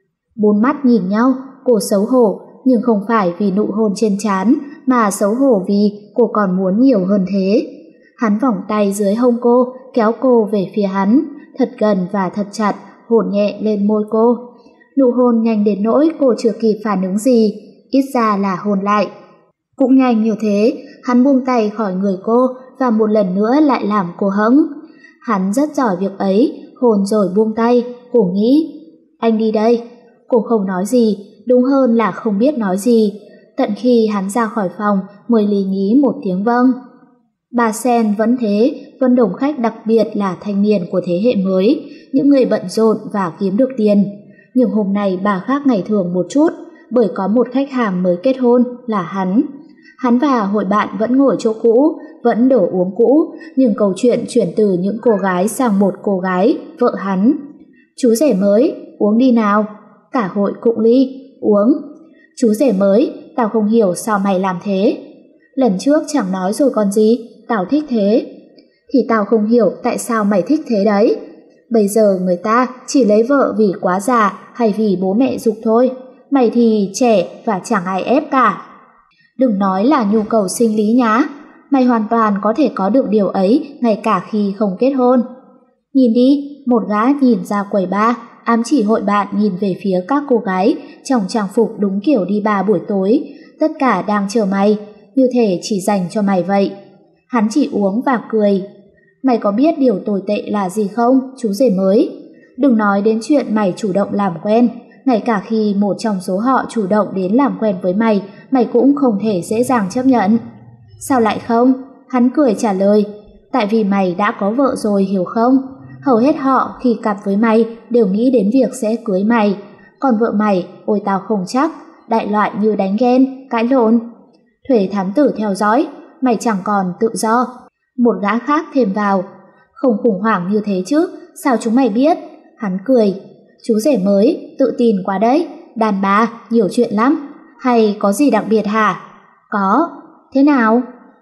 Bốn mắt nhìn nhau, cô xấu hổ, nhưng không phải vì nụ hôn trên trán, mà xấu hổ vì cô còn muốn nhiều hơn thế. Hắn vòng tay dưới hông cô, kéo cô về phía hắn, thật gần và thật chặt, hôn nhẹ lên môi cô. Nụ hôn nhanh đến nỗi cô chưa kịp phản ứng gì, ít ra là hôn lại. Cũng nhanh như thế, hắn buông tay khỏi người cô và một lần nữa lại làm cô hẫng. Hắn rất giỏi việc ấy, hôn rồi buông tay, cô nghĩ. Anh đi đây. Cô không nói gì, đúng hơn là không biết nói gì. Tận khi hắn ra khỏi phòng mới lý nhí một tiếng vâng. Bà Sen vẫn thế, vẫn đồng khách đặc biệt là thanh niên của thế hệ mới, những người bận rộn và kiếm được tiền. Nhưng hôm nay bà khác ngày thường một chút, bởi có một khách hàng mới kết hôn là hắn. Hắn và hội bạn vẫn ngồi chỗ cũ, vẫn đổ uống cũ, nhưng câu chuyện chuyển từ những cô gái sang một cô gái, vợ hắn. Chú rể mới, uống đi nào. Cả hội cụng ly, uống. Chú rể mới, tao không hiểu sao mày làm thế. Lần trước chẳng nói rồi còn gì, tao thích thế. Thì tao không hiểu tại sao mày thích thế đấy. Bây giờ người ta chỉ lấy vợ vì quá già hay vì bố mẹ giục thôi. Mày thì trẻ và chẳng ai ép cả. Đừng nói là nhu cầu sinh lý nhá. Mày hoàn toàn có thể có được điều ấy ngay cả khi không kết hôn. Nhìn đi, một gã nhìn ra quầy bar, ám chỉ hội bạn nhìn về phía các cô gái trong trang phục đúng kiểu đi bar buổi tối. Tất cả đang chờ mày, như thể chỉ dành cho mày vậy. Hắn chỉ uống và cười. Mày có biết điều tồi tệ là gì không, chú rể mới? Đừng nói đến chuyện mày chủ động làm quen. Ngay cả khi một trong số họ chủ động đến làm quen với mày, mày cũng không thể dễ dàng chấp nhận. Sao lại không? Hắn cười trả lời. Tại vì mày đã có vợ rồi, hiểu không? Hầu hết họ khi cặp với mày đều nghĩ đến việc sẽ cưới mày. Còn vợ mày, ôi tao không chắc, đại loại như đánh ghen, cãi lộn. Thuế thám tử theo dõi, mày chẳng còn tự do. Một gã khác thêm vào. Không khủng hoảng như thế chứ, sao chúng mày biết? Hắn cười. Chú rể mới, tự tin quá đấy. Đàn bà, nhiều chuyện lắm. Hay có gì đặc biệt hả? Có. Thế nào?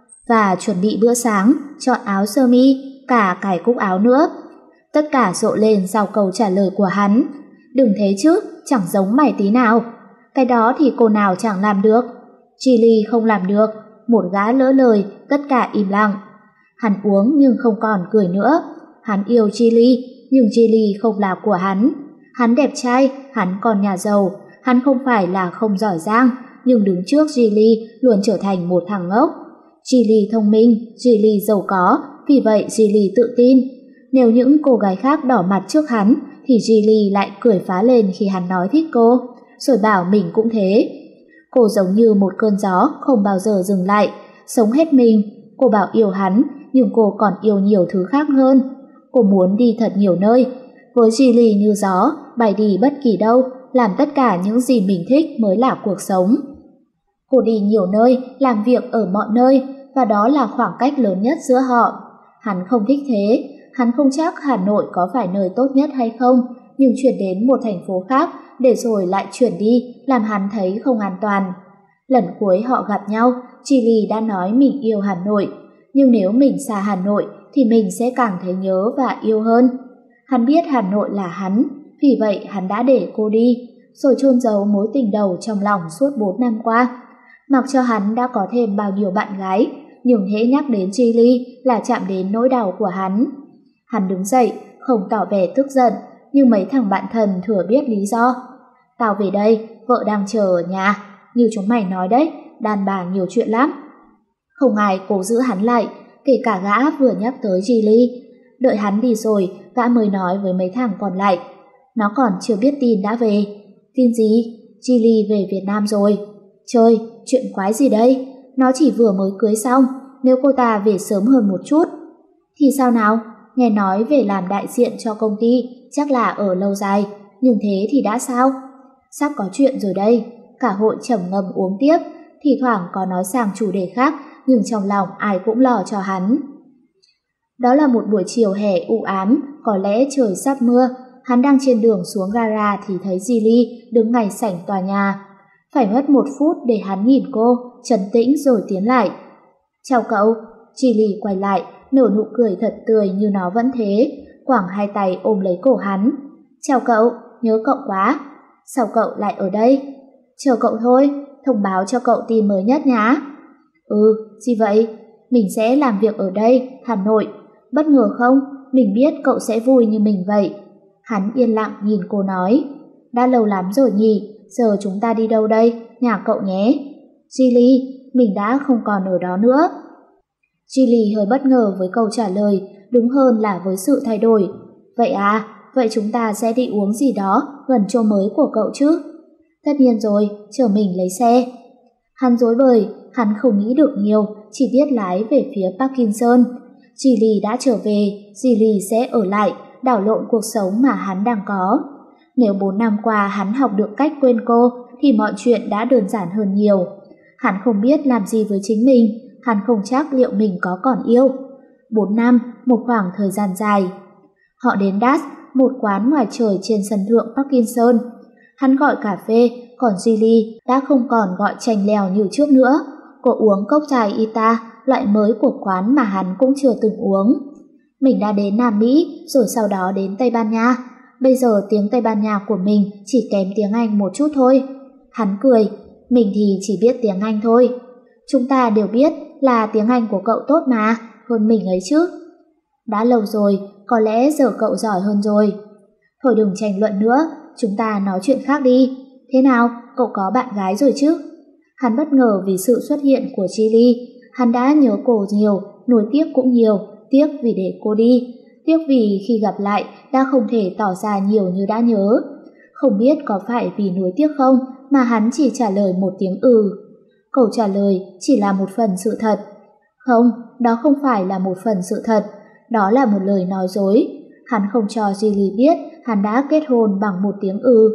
Và chuẩn bị bữa sáng, chọn áo sơ mi, cả cài cúc áo nữa. Tất cả rộ lên sau câu trả lời của hắn. Đừng thế chứ, chẳng giống mày tí nào. Cái đó thì cô nào chẳng làm được. Chili không làm được. Một gã lỡ lời, tất cả im lặng. Hắn uống nhưng không còn cười nữa. Hắn yêu Chili, nhưng Chili không là của hắn. Hắn đẹp trai, hắn còn nhà giàu. Hắn không phải là không giỏi giang, nhưng đứng trước Chili luôn trở thành một thằng ngốc. Chili thông minh, Chili giàu có, vì vậy Chili tự tin. Nếu những cô gái khác đỏ mặt trước hắn, thì Chili lại cười phá lên khi hắn nói thích cô, rồi bảo mình cũng thế. Cô giống như một cơn gió không bao giờ dừng lại, sống hết mình. Cô bảo yêu hắn, nhưng cô còn yêu nhiều thứ khác hơn. Cô muốn đi thật nhiều nơi. Với Chili như gió, bay đi bất kỳ đâu, làm tất cả những gì mình thích mới là cuộc sống. Cô đi nhiều nơi, làm việc ở mọi nơi, và đó là khoảng cách lớn nhất giữa họ. Hắn không thích thế. Hắn không chắc Hà Nội có phải nơi tốt nhất hay không, nhưng chuyển đến một thành phố khác để rồi lại chuyển đi làm hắn thấy không an toàn. Lần cuối họ gặp nhau, Chili đã nói mình yêu Hà Nội, nhưng nếu mình xa Hà Nội thì mình sẽ càng thấy nhớ và yêu hơn. Hắn biết Hà Nội là hắn, vì vậy hắn đã để cô đi, rồi chôn giấu mối tình đầu trong lòng suốt bốn năm qua. Mặc cho hắn đã có thêm bao nhiêu bạn gái, nhưng hễ nhắc đến Chili là chạm đến nỗi đau của hắn. Hắn đứng dậy, không tỏ vẻ tức giận, nhưng mấy thằng bạn thân thừa biết lý do. Tao về đây, vợ đang chờ ở nhà, như chúng mày nói đấy, đàn bà nhiều chuyện lắm. Không ai cố giữ hắn lại, kể cả gã vừa nhắc tới Chili. Đợi hắn đi rồi, gã mới nói với mấy thằng còn lại. Nó còn chưa biết tin đã về. Tin gì? Chili về Việt Nam rồi. Trời, chuyện quái gì đây? Nó chỉ vừa mới cưới xong, nếu cô ta về sớm hơn một chút. Thì sao nào? Nghe nói về làm đại diện cho công ty, chắc là ở lâu dài, nhưng thế thì đã sao? Sắp có chuyện rồi đây. Cả hội trầm ngâm uống tiếp, thì thoảng có nói sang chủ đề khác, nhưng trong lòng ai cũng lo cho hắn. Đó là một buổi chiều hè u ám, có lẽ trời sắp mưa. Hắn đang trên đường xuống gara thì thấy Chili đứng ngay sảnh tòa nhà. Phải mất một phút để hắn nhìn cô, trấn tĩnh rồi tiến lại. Chào cậu. Chili quay lại, nở nụ cười thật tươi như nó vẫn thế, quẳng hai tay ôm lấy cổ hắn. Chào cậu, nhớ cậu quá. Sao cậu lại ở đây? Chờ cậu thôi, thông báo cho cậu tin mới nhất nhá. Ừ, gì vậy? Mình sẽ làm việc ở đây, Hà Nội. Bất ngờ không? Mình biết cậu sẽ vui như mình vậy. Hắn yên lặng nhìn cô nói. Đã lâu lắm rồi nhỉ, giờ chúng ta đi đâu đây? Nhà cậu nhé. Chili, mình đã không còn ở đó nữa. Chili hơi bất ngờ với câu trả lời, đúng hơn là với sự thay đổi. Vậy à, vậy chúng ta sẽ đi uống gì đó gần chỗ mới của cậu chứ? Tất nhiên rồi, chờ mình lấy xe. Hắn rối bời, hắn không nghĩ được nhiều, chỉ biết lái về phía Parkinson. Chili đã trở về, Chili sẽ ở lại, đảo lộn cuộc sống mà hắn đang có. Nếu bốn năm qua hắn học được cách quên cô, thì mọi chuyện đã đơn giản hơn nhiều. Hắn không biết làm gì với chính mình, hắn không chắc liệu mình có còn yêu. Bốn năm, một khoảng thời gian dài. Họ đến Das, một quán ngoài trời trên sân thượng Parkinson. Hắn gọi cà phê, còn Chili đã không còn gọi chanh leo như trước nữa. Cô uống cốc chai Ita, loại mới của quán mà hắn cũng chưa từng uống. Mình đã đến Nam Mỹ, rồi sau đó đến Tây Ban Nha. Bây giờ tiếng Tây Ban Nha của mình chỉ kém tiếng Anh một chút thôi. Hắn cười, mình thì chỉ biết tiếng Anh thôi. Chúng ta đều biết là tiếng Anh của cậu tốt mà, hơn mình ấy chứ. Đã lâu rồi, có lẽ giờ cậu giỏi hơn rồi. Thôi đừng tranh luận nữa, chúng ta nói chuyện khác đi. Thế nào, cậu có bạn gái rồi chứ? Hắn bất ngờ vì sự xuất hiện của Chili. Hắn đã nhớ cô nhiều, nuối tiếc cũng nhiều, tiếc vì để cô đi. Tiếc vì khi gặp lại đã không thể tỏ ra nhiều như đã nhớ. Không biết có phải vì nuối tiếc không mà hắn chỉ trả lời một tiếng ừ. Câu trả lời chỉ là một phần sự thật. Không, đó không phải là một phần sự thật. Đó là một lời nói dối. Hắn không cho Gilly biết hắn đã kết hôn bằng một tiếng ừ.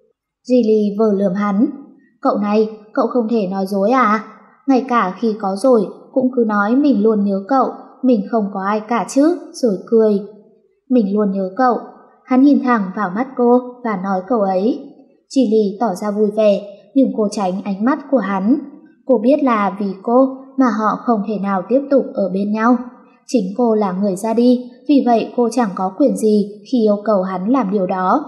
Gilly vờ lườm hắn. Cậu này, cậu không thể nói dối à? Ngay cả khi có rồi cũng cứ nói mình luôn nhớ cậu, mình không có ai cả chứ, rồi cười. Mình luôn nhớ cậu. Hắn nhìn thẳng vào mắt cô và nói câu ấy. Gilly tỏ ra vui vẻ, nhưng cô tránh ánh mắt của hắn. Cô biết là vì cô mà họ không thể nào tiếp tục ở bên nhau. Chính cô là người ra đi, vì vậy cô chẳng có quyền gì khi yêu cầu hắn làm điều đó.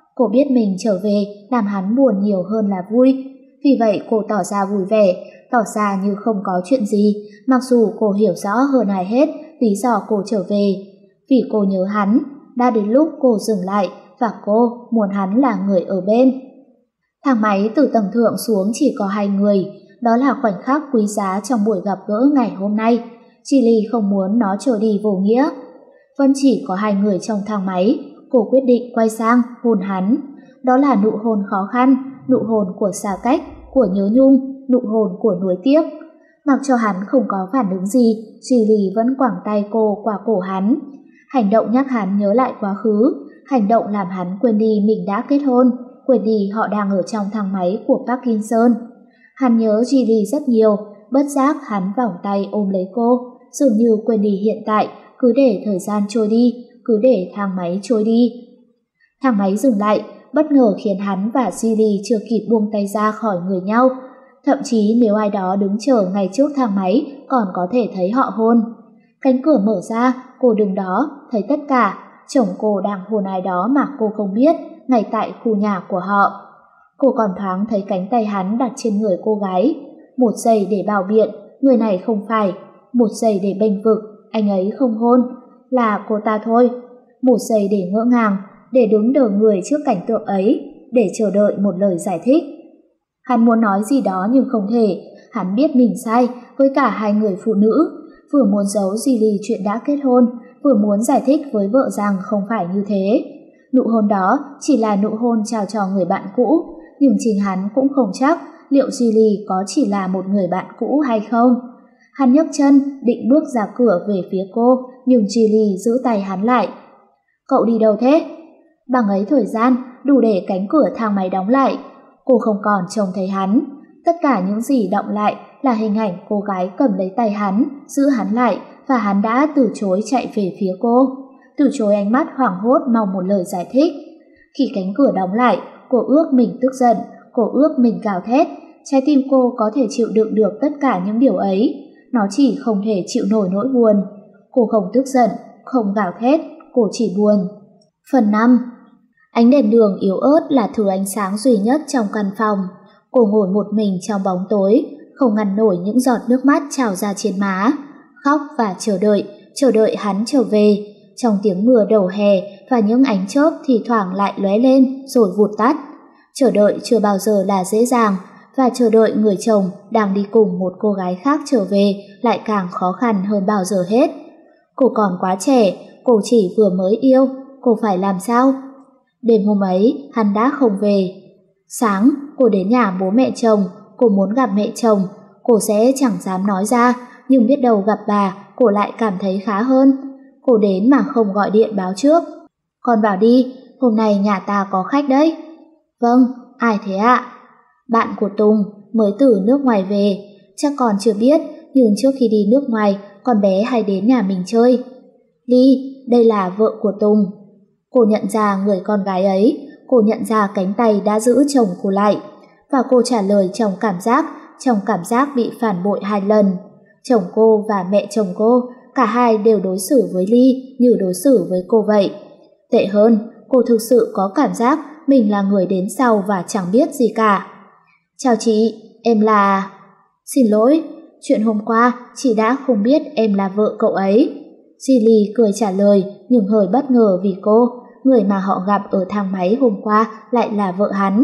Cô biết mình trở về làm hắn buồn nhiều hơn là vui. Vì vậy cô tỏ ra vui vẻ, tỏ ra như không có chuyện gì, mặc dù cô hiểu rõ hơn ai hết lý do cô trở về. Vì cô nhớ hắn, đã đến lúc cô dừng lại và cô muốn hắn là người ở bên. Thang máy từ tầng thượng xuống chỉ có hai người, đó là khoảnh khắc quý giá trong buổi gặp gỡ ngày hôm nay. Chi Ly không muốn nó trở đi vô nghĩa. Vẫn chỉ có hai người trong thang máy, cô quyết định quay sang hôn hắn. Đó là nụ hôn khó khăn, nụ hôn của xa cách, của nhớ nhung, nụ hôn của nuối tiếc. Mặc cho hắn không có phản ứng gì, Chi Ly vẫn quẳng tay cô qua cổ hắn. Hành động nhắc hắn nhớ lại quá khứ, hành động làm hắn quên đi mình đã kết hôn, quên đi họ đang ở trong thang máy của Parkinson. Hắn nhớ Chi Ly rất nhiều, bất giác hắn vòng tay ôm lấy cô, dường như quên đi hiện tại, cứ để thời gian trôi đi, cứ để thang máy trôi đi. Thang máy dừng lại, bất ngờ khiến hắn và Chi Ly chưa kịp buông tay ra khỏi người nhau. Thậm chí nếu ai đó đứng chờ ngay trước thang máy còn có thể thấy họ hôn. Cánh cửa mở ra, cô đứng đó, thấy tất cả. Chồng cô đang hôn ai đó mà cô không biết, ngay tại khu nhà của họ. Cô còn thoáng thấy cánh tay hắn đặt trên người cô gái. Một giây để bảo biện, người này không phải. Một giây để bênh vực, anh ấy không hôn, là cô ta thôi. Một giây để ngỡ ngàng, để đứng đờ người trước cảnh tượng ấy, để chờ đợi một lời giải thích. Hắn muốn nói gì đó nhưng không thể. Hắn biết mình sai với cả hai người phụ nữ, vừa muốn giấu Di Ly chuyện đã kết hôn, vừa muốn giải thích với vợ rằng không phải như thế. Nụ hôn đó chỉ là nụ hôn chào cho người bạn cũ, nhưng chính hắn cũng không chắc liệu Di Ly có chỉ là một người bạn cũ hay không. Hắn nhấc chân định bước ra cửa về phía cô, nhưng Di Ly giữ tay hắn lại. Cậu đi đâu thế? Bằng ấy thời gian đủ để cánh cửa thang máy đóng lại. Cô không còn trông thấy hắn. Tất cả những gì đọng lại là hình ảnh cô gái cầm lấy tay hắn, giữ hắn lại, và hắn đã từ chối chạy về phía cô, từ chối ánh mắt hoảng hốt mong một lời giải thích. Khi cánh cửa đóng lại, cô ước mình tức giận, cô ước mình gào thét. Trái tim cô có thể chịu đựng được tất cả những điều ấy, nó chỉ không thể chịu nổi nỗi buồn. Cô không tức giận, không gào thét, cô chỉ buồn. Phần năm. Ánh đèn đường yếu ớt là thứ ánh sáng duy nhất trong căn phòng. Cô ngồi một mình trong bóng tối, không ngăn nổi những giọt nước mắt trào ra trên má. Khóc và chờ đợi, chờ đợi hắn trở về. Trong tiếng mưa đầu hè và những ánh chớp thì thoảng lại lóe lên rồi vụt tắt. Chờ đợi chưa bao giờ là dễ dàng, và chờ đợi người chồng đang đi cùng một cô gái khác trở về lại càng khó khăn hơn bao giờ hết. Cô còn quá trẻ, cô chỉ vừa mới yêu, cô phải làm sao? Đêm hôm ấy, hắn đã không về. Sáng, cô đến nhà bố mẹ chồng, cô muốn gặp mẹ chồng. Cô sẽ chẳng dám nói ra, nhưng biết đâu gặp bà, cô lại cảm thấy khá hơn. Cô đến mà không gọi điện báo trước. Con vào đi, hôm nay nhà ta có khách đấy. Vâng, ai thế ạ? Bạn của Tùng, mới từ nước ngoài về. Chắc con chưa biết, nhưng trước khi đi nước ngoài, con bé hay đến nhà mình chơi. Ly, đây là vợ của Tùng. Cô nhận ra người con gái ấy, cô nhận ra cánh tay đã giữ chồng cô lại, và cô trả lời trong cảm giác, trong cảm giác bị phản bội hai lần. Chồng cô và mẹ chồng cô, cả hai đều đối xử với Ly như đối xử với cô vậy. Tệ hơn, cô thực sự có cảm giác mình là người đến sau và chẳng biết gì cả. Chào chị, em là... Xin lỗi, chuyện hôm qua chị đã không biết em là vợ cậu ấy. Di Ly cười trả lời nhưng hơi bất ngờ vì cô, người mà họ gặp ở thang máy hôm qua lại là vợ hắn.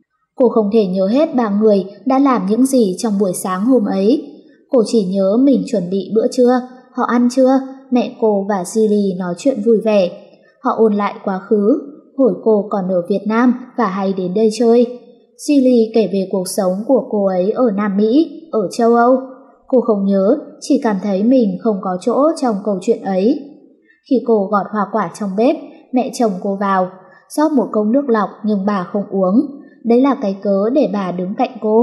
Cô không thể nhớ hết ba người đã làm những gì trong buổi sáng hôm ấy. Cô chỉ nhớ mình chuẩn bị bữa trưa, họ ăn trưa, mẹ cô và Di Ly nói chuyện vui vẻ. Họ ôn lại quá khứ, hồi cô còn ở Việt Nam và hay đến đây chơi. Di Ly kể về cuộc sống của cô ấy ở Nam Mỹ, ở châu Âu. Cô không nhớ, chỉ cảm thấy mình không có chỗ trong câu chuyện ấy. Khi cô gọt hoa quả trong bếp, mẹ chồng cô vào, rót một cốc nước lọc nhưng bà không uống. Đấy là cái cớ để bà đứng cạnh cô.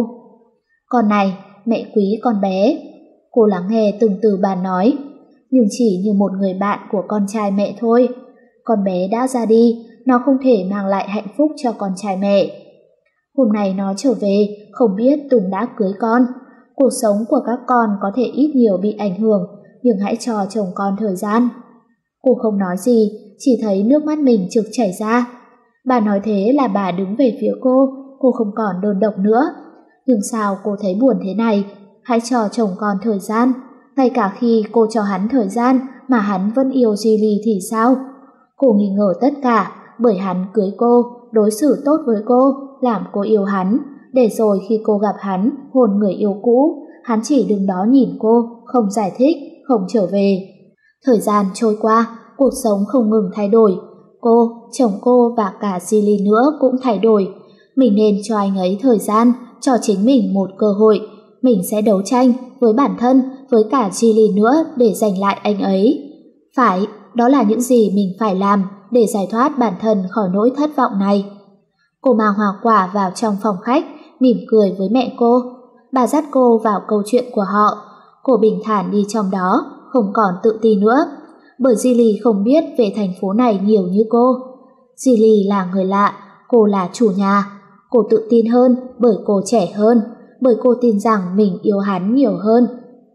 Con này, mẹ quý con bé. Cô lắng nghe từng từ bà nói, nhưng chỉ như một người bạn của con trai mẹ thôi. Con bé đã ra đi, nó không thể mang lại hạnh phúc cho con trai mẹ. Hôm nay nó trở về, không biết Tùng đã cưới con. Cuộc sống của các con có thể ít nhiều bị ảnh hưởng, nhưng hãy cho chồng con thời gian. Cô không nói gì, chỉ thấy nước mắt mình trực chảy ra. Bà nói thế là bà đứng về phía cô, cô không còn đơn độc nữa. Nhưng sao cô thấy buồn thế này? Hãy cho chồng con thời gian. Ngay cả khi cô cho hắn thời gian mà hắn vẫn yêu Gilly thì sao? Cô nghi ngờ tất cả bởi hắn cưới cô, đối xử tốt với cô, làm cô yêu hắn. Để rồi khi cô gặp hắn, hôn người yêu cũ, hắn chỉ đứng đó nhìn cô, không giải thích, không trở về. Thời gian trôi qua, cuộc sống không ngừng thay đổi. Cô, chồng cô và cả Gilly nữa cũng thay đổi. Mình nên cho anh ấy thời gian, cho chính mình một cơ hội. Mình sẽ đấu tranh với bản thân, với cả Gilly nữa để giành lại anh ấy. Phải, đó là những gì mình phải làm để giải thoát bản thân khỏi nỗi thất vọng này. Cô mang hoa quả vào trong phòng khách, mỉm cười với mẹ cô. Bà dắt cô vào câu chuyện của họ. Cô bình thản đi trong đó, không còn tự ti nữa. Bởi Gilly không biết về thành phố này nhiều như cô. Gilly là người lạ, cô là chủ nhà. Cô tự tin hơn bởi cô trẻ hơn, bởi cô tin rằng mình yêu hắn nhiều hơn.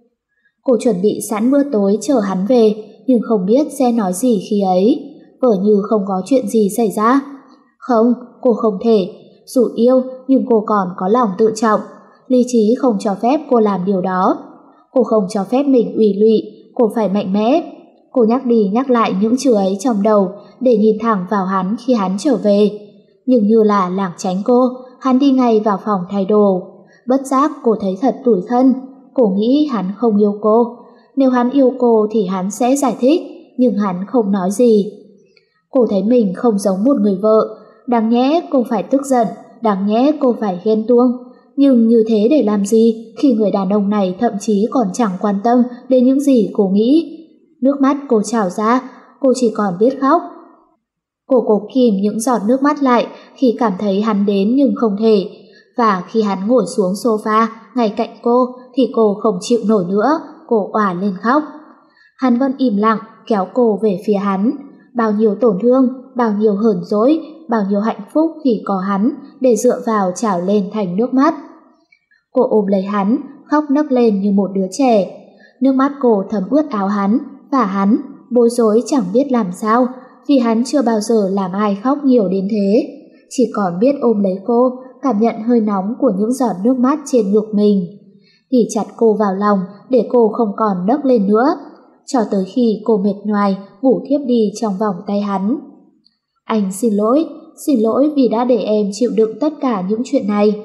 Cô chuẩn bị sẵn bữa tối chờ hắn về, nhưng không biết sẽ nói gì khi ấy. Vở như không có chuyện gì xảy ra. Không, cô không thể. Dù yêu, nhưng cô còn có lòng tự trọng. Lý trí không cho phép cô làm điều đó. Cô không cho phép mình ủy lụy, cô phải mạnh mẽ. Cô nhắc đi nhắc lại những chữ ấy trong đầu để nhìn thẳng vào hắn khi hắn trở về. Nhưng như là lảng tránh cô, hắn đi ngay vào phòng thay đồ. Bất giác cô thấy thật tủi thân. Cô nghĩ hắn không yêu cô. Nếu hắn yêu cô thì hắn sẽ giải thích, nhưng hắn không nói gì. Cô thấy mình không giống một người vợ. Đáng nhẽ cô phải tức giận, đáng nhẽ cô phải ghen tuông. Nhưng như thế để làm gì khi người đàn ông này thậm chí còn chẳng quan tâm đến những gì cô nghĩ. Nước mắt cô trào ra, cô chỉ còn biết khóc. Cô cố kìm những giọt nước mắt lại khi cảm thấy hắn đến nhưng không thể. Và khi hắn ngồi xuống sofa ngay cạnh cô thì cô không chịu nổi nữa, cô òa lên khóc. Hắn vẫn im lặng kéo cô về phía hắn. Bao nhiêu tổn thương, bao nhiêu hờn dỗi, bao nhiêu hạnh phúc khi có hắn để dựa vào trào lên thành nước mắt. Cô ôm lấy hắn, khóc nấc lên như một đứa trẻ. Nước mắt cô thấm ướt áo hắn, và hắn bối rối chẳng biết làm sao, vì hắn chưa bao giờ làm ai khóc nhiều đến thế. Chỉ còn biết ôm lấy cô, cảm nhận hơi nóng của những giọt nước mắt trên ngực mình. Ghì chặt cô vào lòng để cô không còn nấc lên nữa, cho tới khi cô mệt nhoài ngủ thiếp đi trong vòng tay hắn. Anh xin lỗi, xin lỗi vì đã để em chịu đựng tất cả những chuyện này.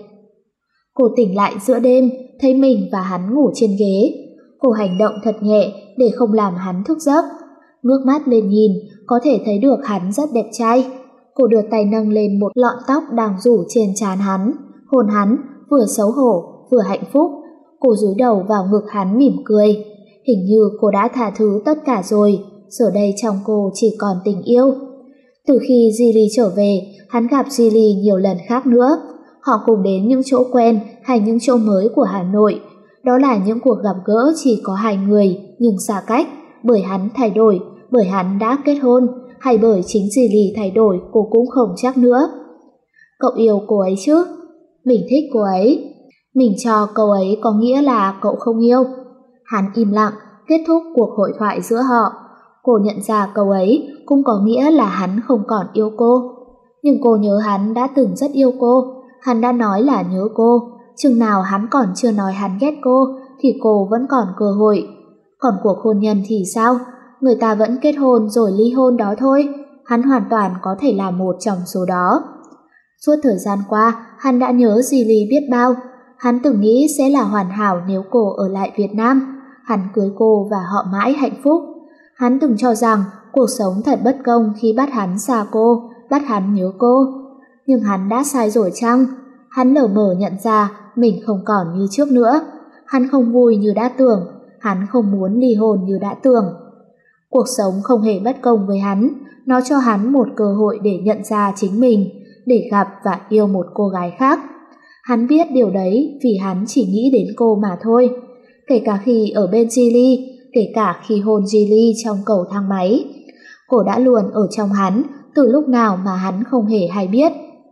Cô tỉnh lại giữa đêm, thấy mình và hắn ngủ trên ghế. Cô hành động thật nhẹ để không làm hắn thức giấc. Ngước mắt lên nhìn, có thể thấy được hắn rất đẹp trai. Cô đưa tay nâng lên một lọn tóc đang rủ trên trán hắn, hôn hắn, vừa xấu hổ, vừa hạnh phúc. Cô dúi đầu vào ngực hắn mỉm cười. Hình như cô đã tha thứ tất cả rồi, giờ đây trong cô chỉ còn tình yêu. Từ khi Gilly trở về, hắn gặp Gilly nhiều lần khác nữa. Họ cùng đến những chỗ quen hay những chỗ mới của Hà Nội. Đó là những cuộc gặp gỡ chỉ có hai người nhưng xa cách, bởi hắn thay đổi, bởi hắn đã kết hôn, hay bởi chính Gilly thay đổi cô cũng không chắc nữa. Cậu yêu cô ấy chứ? Mình thích cô ấy. Mình cho câu ấy có nghĩa là cậu không yêu. Hắn im lặng, kết thúc cuộc hội thoại giữa họ. Cô nhận ra câu ấy cũng có nghĩa là hắn không còn yêu cô. Nhưng cô nhớ hắn đã từng rất yêu cô. Hắn đã nói là nhớ cô. Chừng nào hắn còn chưa nói hắn ghét cô thì cô vẫn còn cơ hội. Còn cuộc hôn nhân thì sao? Người ta vẫn kết hôn rồi ly hôn đó thôi. Hắn hoàn toàn có thể là một trong số đó. Suốt thời gian qua, hắn đã nhớ Gilly biết bao. Hắn từng nghĩ sẽ là hoàn hảo nếu cô ở lại Việt Nam. Hắn cưới cô và họ mãi hạnh phúc. Hắn từng cho rằng cuộc sống thật bất công khi bắt hắn xa cô, bắt hắn nhớ cô. Nhưng hắn đã sai rồi chăng? Hắn lờ mờ nhận ra mình không còn như trước nữa. Hắn không vui như đã tưởng. Hắn không muốn ly hôn như đã tưởng. Cuộc sống không hề bất công với hắn. Nó cho hắn một cơ hội để nhận ra chính mình, để gặp và yêu một cô gái khác. Hắn biết điều đấy vì hắn chỉ nghĩ đến cô mà thôi. Kể cả khi ở bên Gilly, kể cả khi hôn Gilly trong cầu thang máy. Cô đã luôn ở trong hắn từ lúc nào mà hắn không hề hay biết.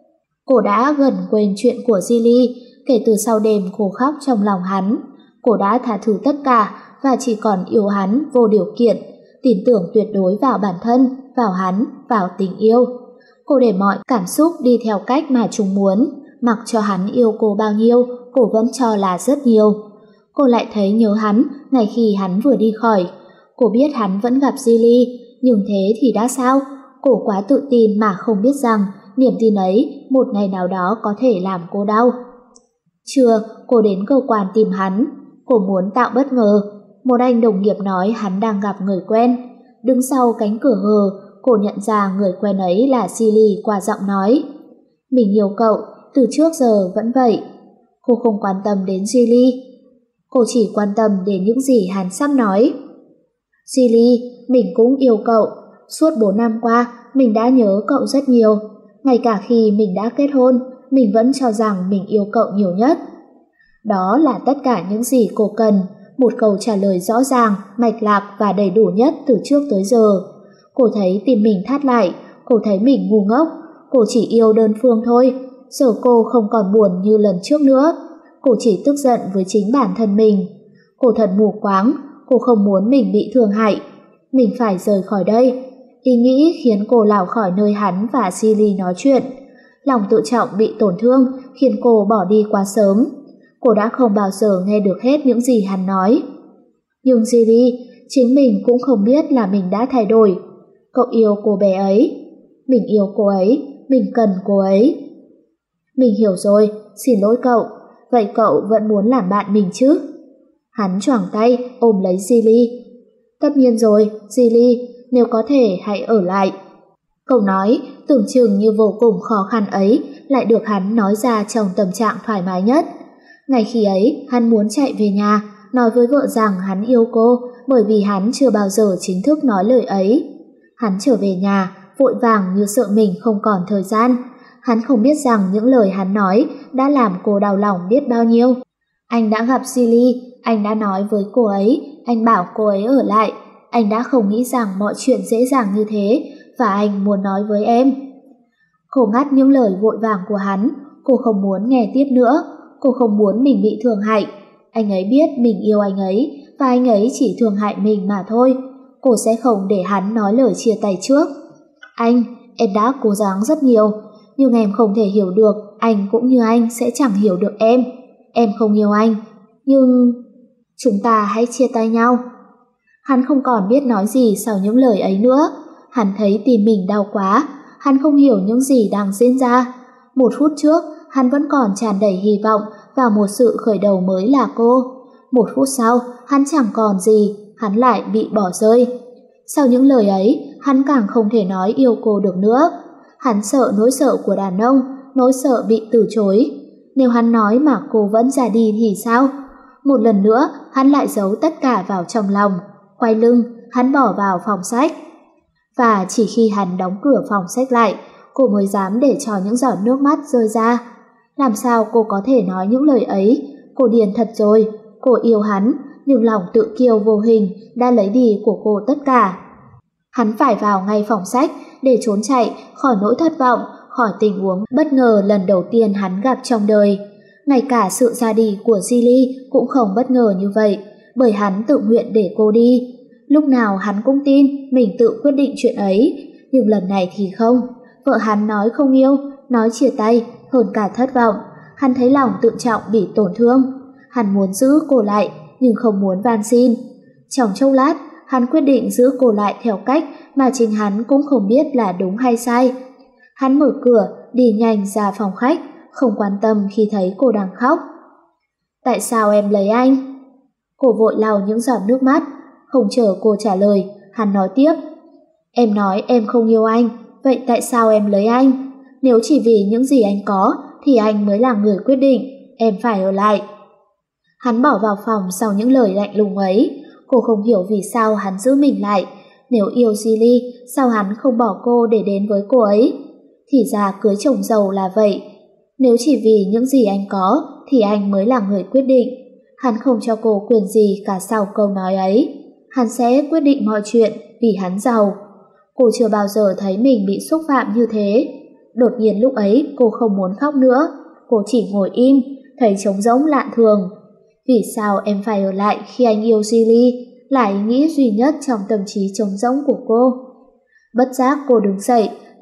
Cô đã gần quên chuyện của Gilly kể từ sau đêm cô khóc trong lòng hắn. Cô đã tha thứ tất cả và chỉ còn yêu hắn vô điều kiện, tin tưởng tuyệt đối vào bản thân, vào hắn, vào tình yêu. Cô để mọi cảm xúc đi theo cách mà chúng muốn, mặc cho hắn yêu cô bao nhiêu, cô vẫn cho là rất nhiều. Cô lại thấy nhớ hắn ngày khi hắn vừa đi khỏi. Cô biết hắn vẫn gặp Gilly, nhưng thế thì đã sao? Cô quá tự tin mà không biết rằng niềm tin ấy một ngày nào đó có thể làm cô đau. Trưa, cô đến cơ quan tìm hắn. Cô muốn tạo bất ngờ. Một anh đồng nghiệp nói hắn đang gặp người quen. Đứng sau cánh cửa hờ, cô nhận ra người quen ấy là Gilly qua giọng nói. Mình yêu cậu, từ trước giờ vẫn vậy. Cô không quan tâm đến Gilly. Cô chỉ quan tâm đến những gì hắn sắp nói. Gilly, mình cũng yêu cậu. Suốt bốn năm qua, mình đã nhớ cậu rất nhiều. Ngay cả khi mình đã kết hôn, mình vẫn cho rằng mình yêu cậu nhiều nhất. Đó là tất cả những gì cô cần. Một câu trả lời rõ ràng, mạch lạc và đầy đủ nhất từ trước tới giờ. Cô thấy tim mình thắt lại. Cô thấy mình ngu ngốc. Cô chỉ yêu đơn phương thôi. Giờ cô không còn buồn như lần trước nữa. Cô chỉ tức giận với chính bản thân mình. Cô thật mù quáng. Cô không muốn mình bị thương hại. Mình phải rời khỏi đây. Ý nghĩ khiến cô lảo khỏi nơi hắn và Gilly nói chuyện. Lòng tự trọng bị tổn thương khiến cô bỏ đi quá sớm. Cô đã không bao giờ nghe được hết những gì hắn nói. Nhưng Gilly, chính mình cũng không biết là mình đã thay đổi. Cậu yêu cô bé ấy. Mình yêu cô ấy. Mình cần cô ấy. Mình hiểu rồi, xin lỗi cậu. Vậy cậu vẫn muốn làm bạn mình chứ? Hắn choàng tay ôm lấy Gilly. Tất nhiên rồi, Gilly, nếu có thể hãy ở lại. Câu nói tưởng chừng như vô cùng khó khăn ấy lại được hắn nói ra trong tâm trạng thoải mái nhất. Ngày khi ấy, hắn muốn chạy về nhà, nói với vợ rằng hắn yêu cô, bởi vì hắn chưa bao giờ chính thức nói lời ấy. Hắn trở về nhà, vội vàng như sợ mình không còn thời gian. Hắn không biết rằng những lời hắn nói đã làm cô đau lòng biết bao nhiêu. Anh đã gặp Gilly, anh đã nói với cô ấy, anh bảo cô ấy ở lại. Anh đã không nghĩ rằng mọi chuyện dễ dàng như thế, và anh muốn nói với em. Cô ngắt những lời vội vàng của hắn. Cô không muốn nghe tiếp nữa. Cô không muốn mình bị thương hại. Anh ấy biết mình yêu anh ấy, và anh ấy chỉ thương hại mình mà thôi. Cô sẽ không để hắn nói lời chia tay trước. Anh, em đã cố gắng rất nhiều, nhưng em không thể hiểu được. Anh cũng như anh sẽ chẳng hiểu được em. Em không yêu anh, nhưng chúng ta hãy chia tay nhau. Hắn không còn biết nói gì sau những lời ấy nữa. Hắn thấy tim mình đau quá. Hắn không hiểu những gì đang diễn ra. Một phút trước, hắn vẫn còn tràn đầy hy vọng vào một sự khởi đầu mới là cô. Một phút sau, hắn chẳng còn gì. Hắn lại bị bỏ rơi. Sau những lời ấy, hắn càng không thể nói yêu cô được nữa. Hắn sợ nỗi sợ của đàn ông, nỗi sợ bị từ chối. Nếu hắn nói mà cô vẫn ra đi thì sao? Một lần nữa, hắn lại giấu tất cả vào trong lòng. Quay lưng, hắn bỏ vào phòng sách. Và chỉ khi hắn đóng cửa phòng sách lại, cô mới dám để cho những giọt nước mắt rơi ra. Làm sao cô có thể nói những lời ấy? Cô điên thật rồi. Cô yêu hắn, nhưng lòng tự kiêu vô hình đã lấy đi của cô tất cả. Hắn phải vào ngay phòng sách để trốn chạy khỏi nỗi thất vọng, khỏi tình huống bất ngờ lần đầu tiên hắn gặp trong đời. Ngay cả sự ra đi của Gilly cũng không bất ngờ như vậy, bởi hắn tự nguyện để cô đi. Lúc nào hắn cũng tin mình tự quyết định chuyện ấy, nhưng lần này thì không. Vợ hắn nói không yêu, nói chia tay, hơn cả thất vọng. Hắn thấy lòng tự trọng bị tổn thương. Hắn muốn giữ cô lại, nhưng không muốn van xin. Trong chốc lát, hắn quyết định giữ cô lại theo cách mà chính hắn cũng không biết là đúng hay sai. Hắn mở cửa, đi nhanh ra phòng khách, không quan tâm khi thấy cô đang khóc. Tại sao em lấy anh? Cô vội lau những giọt nước mắt. Không chờ cô trả lời, hắn nói tiếp. Em nói em không yêu anh, vậy tại sao em lấy anh? Nếu chỉ vì những gì anh có, thì anh mới là người quyết định, em phải ở lại. Hắn bỏ vào phòng sau những lời lạnh lùng ấy. Cô không hiểu vì sao hắn giữ mình lại. Nếu yêu Gilly, sao hắn không bỏ cô để đến với cô ấy? Thì ra cưới chồng giàu là vậy. Nếu chỉ vì những gì anh có, thì anh mới là người quyết định. Hắn không cho cô quyền gì cả sau câu nói ấy. Hắn sẽ quyết định mọi chuyện vì hắn giàu. Cô chưa bao giờ thấy mình bị xúc phạm như thế. Đột nhiên lúc ấy cô không muốn khóc nữa. Cô chỉ ngồi im, thấy trống rỗng lạ thường. Vì sao em phải ở lại khi anh yêu Gilly? Là ý nghĩ duy nhất trong tâm trí trống rỗng của cô. Bất giác cô đứng dậy,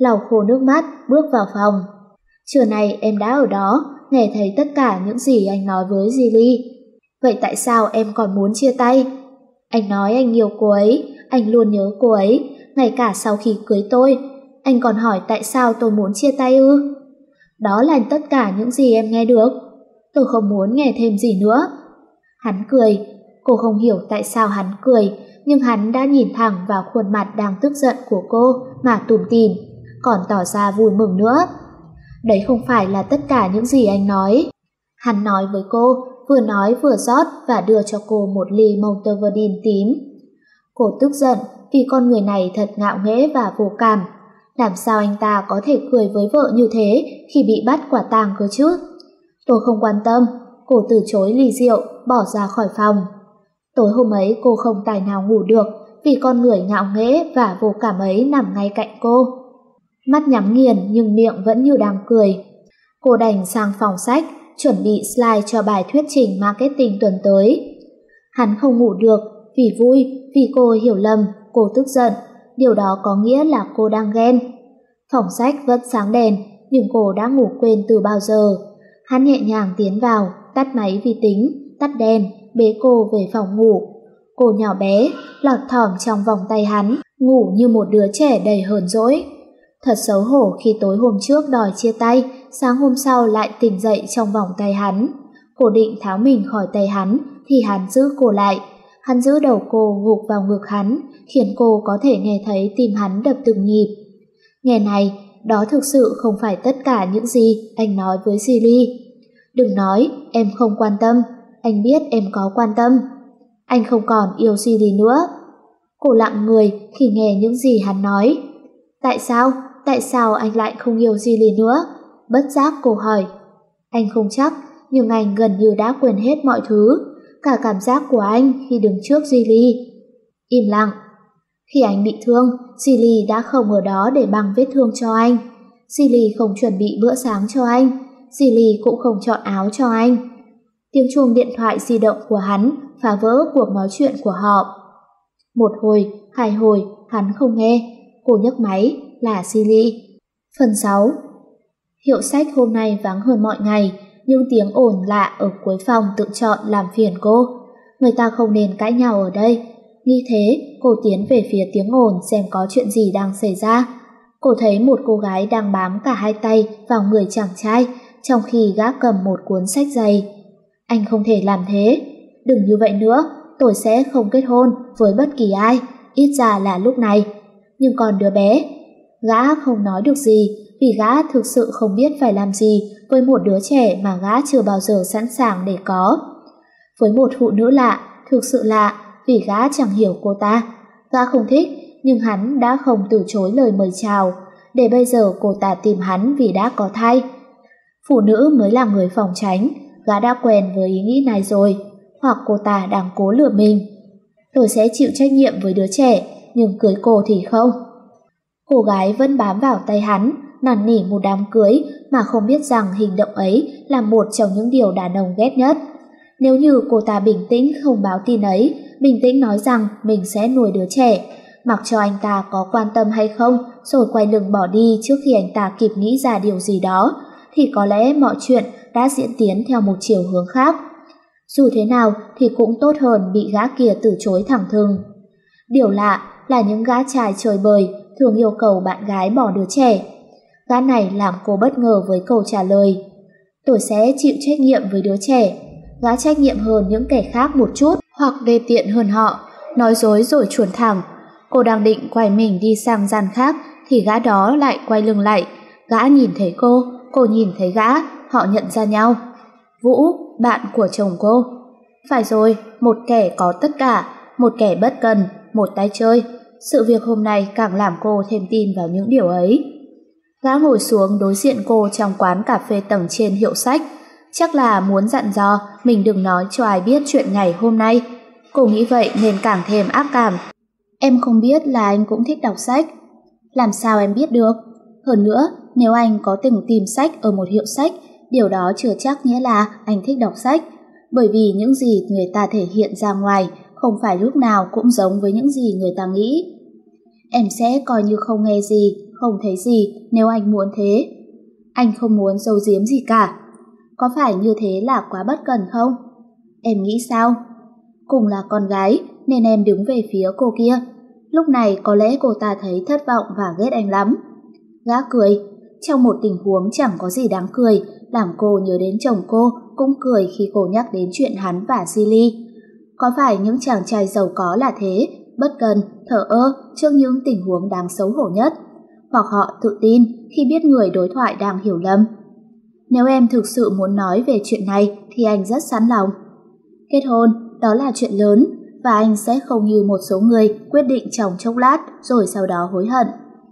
lau khô nước mắt, bước vào phòng. Trưa nay em đã ở đó, nghe thấy tất cả những gì anh nói với Gilly. Vậy tại sao em còn muốn chia tay? Anh nói anh yêu cô ấy, anh luôn nhớ cô ấy, ngay cả sau khi cưới tôi. Anh còn hỏi tại sao tôi muốn chia tay ư? Đó là tất cả những gì em nghe được. Tôi không muốn nghe thêm gì nữa. Hắn cười. Cô không hiểu tại sao hắn cười, nhưng hắn đã nhìn thẳng vào khuôn mặt đang tức giận của cô mà tủm tỉm, còn tỏ ra vui mừng nữa. Đấy không phải là tất cả những gì anh nói. Hắn nói với cô, vừa nói vừa rót và đưa cho cô một ly Monteverdin tím. Cô tức giận vì con người này thật ngạo nghễ và vô cảm. Làm sao anh ta có thể cười với vợ như thế khi bị bắt quả tang cơ chứ? Tôi không quan tâm. Cô từ chối ly rượu, bỏ ra khỏi phòng. Tối hôm ấy cô không tài nào ngủ được vì con người ngạo nghễ và vô cảm ấy nằm ngay cạnh cô. Mắt nhắm nghiền nhưng miệng vẫn như đang cười. Cô đành sang phòng sách, chuẩn bị slide cho bài thuyết trình marketing tuần tới. Hắn không ngủ được vì vui, vì cô hiểu lầm, cô tức giận. Điều đó có nghĩa là cô đang ghen. Phòng sách vẫn sáng đèn, nhưng cô đã ngủ quên từ bao giờ. Hắn nhẹ nhàng tiến vào, tắt máy vi tính, tắt đèn, bế cô về phòng ngủ. Cô nhỏ bé, lọt thỏm trong vòng tay hắn, ngủ như một đứa trẻ đầy hờn dỗi. Thật xấu hổ khi tối hôm trước đòi chia tay, sáng hôm sau lại tỉnh dậy trong vòng tay hắn. Cô định tháo mình khỏi tay hắn, thì hắn giữ cô lại. Hắn giữ đầu cô gục vào ngực hắn, khiến cô có thể nghe thấy tim hắn đập từng nhịp. Nghe này, đó thực sự không phải tất cả những gì anh nói với Gilly. Đừng nói em không quan tâm, anh biết em có quan tâm. Anh không còn yêu Gilly nữa. Cô lặng người khi nghe những gì hắn nói. Tại sao? Tại sao anh lại không yêu Gilly nữa? Bất giác cô hỏi. Anh không chắc, nhưng anh gần như đã quên hết mọi thứ, cả cảm giác của anh khi đứng trước Gilly. Im lặng. Khi anh bị thương, Gilly đã không ở đó để băng vết thương cho anh. Gilly không chuẩn bị bữa sáng cho anh. Gilly cũng không chọn áo cho anh. Tiếng chuông điện thoại di động của hắn phá vỡ cuộc nói chuyện của họ. Một hồi, hai hồi, hắn không nghe. Cô nhấc máy, là Gilly. Phần sáu. Hiệu sách hôm nay vắng hơn mọi ngày, nhưng tiếng ồn lạ ở cuối phòng tự chọn làm phiền cô. Người ta không nên cãi nhau ở đây. Nghĩ thế, cô tiến về phía tiếng ồn xem có chuyện gì đang xảy ra. Cô thấy một cô gái đang bám cả hai tay vào người chàng trai, trong khi gã cầm một cuốn sách dày. Anh không thể làm thế. Đừng như vậy nữa, tôi sẽ không kết hôn với bất kỳ ai, ít ra là lúc này. Nhưng còn đứa bé, gã không nói được gì vì gã thực sự không biết phải làm gì với một đứa trẻ mà gã chưa bao giờ sẵn sàng để có. Với một phụ nữ lạ, thực sự lạ vì gã chẳng hiểu cô ta. Gã không thích, nhưng hắn đã không từ chối lời mời chào, để bây giờ cô ta tìm hắn vì đã có thai. Phụ nữ mới là người phòng tránh, gã đã quen với ý nghĩ này rồi, hoặc cô ta đang cố lừa mình. Tôi sẽ chịu trách nhiệm với đứa trẻ, nhưng cưới cô thì không. Cô gái vẫn bám vào tay hắn, năn nỉ một đám cưới mà không biết rằng hành động ấy là một trong những điều đàn ông ghét nhất. Nếu như cô ta bình tĩnh không báo tin ấy, bình tĩnh nói rằng mình sẽ nuôi đứa trẻ, mặc cho anh ta có quan tâm hay không, rồi quay lưng bỏ đi trước khi anh ta kịp nghĩ ra điều gì đó, thì có lẽ mọi chuyện đã diễn tiến theo một chiều hướng khác. Dù thế nào thì cũng tốt hơn bị gã kia từ chối thẳng thừng. Điều lạ là những gã trai chơi bời thường yêu cầu bạn gái bỏ đứa trẻ. Gã này làm cô bất ngờ với câu trả lời: tôi sẽ chịu trách nhiệm với đứa trẻ. Gã trách nhiệm hơn những kẻ khác một chút, hoặc đê tiện hơn họ, nói dối rồi chuồn thẳng. Cô đang định quay mình đi sang gian khác thì gã đó lại quay lưng lại. Gã nhìn thấy cô, cô nhìn thấy gã, họ nhận ra nhau. Vũ, bạn của chồng cô. Phải rồi, một kẻ có tất cả, một kẻ bất cần, một tay chơi. Sự việc hôm nay càng làm cô thêm tin vào những điều ấy. Gã ngồi xuống đối diện cô trong quán cà phê tầng trên hiệu sách. Chắc là muốn dặn dò mình đừng nói cho ai biết chuyện ngày hôm nay. Cô nghĩ vậy nên càng thêm ác cảm. Em không biết là anh cũng thích đọc sách. Làm sao em biết được? Hơn nữa, nếu anh có từng tìm sách ở một hiệu sách, điều đó chưa chắc nghĩa là anh thích đọc sách. Bởi vì những gì người ta thể hiện ra ngoài không phải lúc nào cũng giống với những gì người ta nghĩ. Em sẽ coi như không nghe gì, không thấy gì nếu anh muốn thế. Anh không muốn giấu giếm gì cả. Có phải như thế là quá bất cần không? Em nghĩ sao? Cùng là con gái nên em đứng về phía cô kia. Lúc này có lẽ cô ta thấy thất vọng và ghét anh lắm. Gã cười. Trong một tình huống chẳng có gì đáng cười, làm cô nhớ đến chồng cô cũng cười khi cô nhắc đến chuyện hắn và Silly. Có phải những chàng trai giàu có là thế, bất cần, thờ ơ trước những tình huống đáng xấu hổ nhất, hoặc họ tự tin khi biết người đối thoại đang hiểu lầm? Nếu em thực sự muốn nói về chuyện này thì anh rất sẵn lòng. Kết hôn, đó là chuyện lớn, và anh sẽ không như một số người quyết định trong chốc lát rồi sau đó hối hận.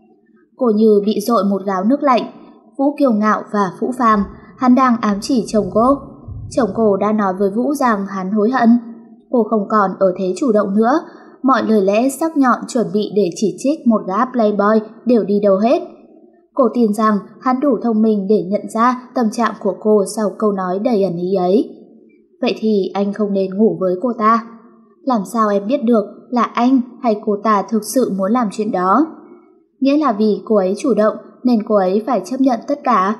Cô như bị dội một gáo nước lạnh. Vũ kiêu ngạo và phũ phàng, hắn đang ám chỉ chồng cô. Chồng cô đã nói với Vũ rằng hắn hối hận. Cô không còn ở thế chủ động nữa. Mọi lời lẽ sắc nhọn chuẩn bị để chỉ trích một gã playboy đều đi đâu hết. Cô tin rằng hắn đủ thông minh để nhận ra tâm trạng của cô sau câu nói đầy ẩn ý ấy. Vậy thì anh không nên ngủ với cô ta. Làm sao em biết được là anh hay cô ta thực sự muốn làm chuyện đó? Nghĩa là vì cô ấy chủ động nên cô ấy phải chấp nhận tất cả.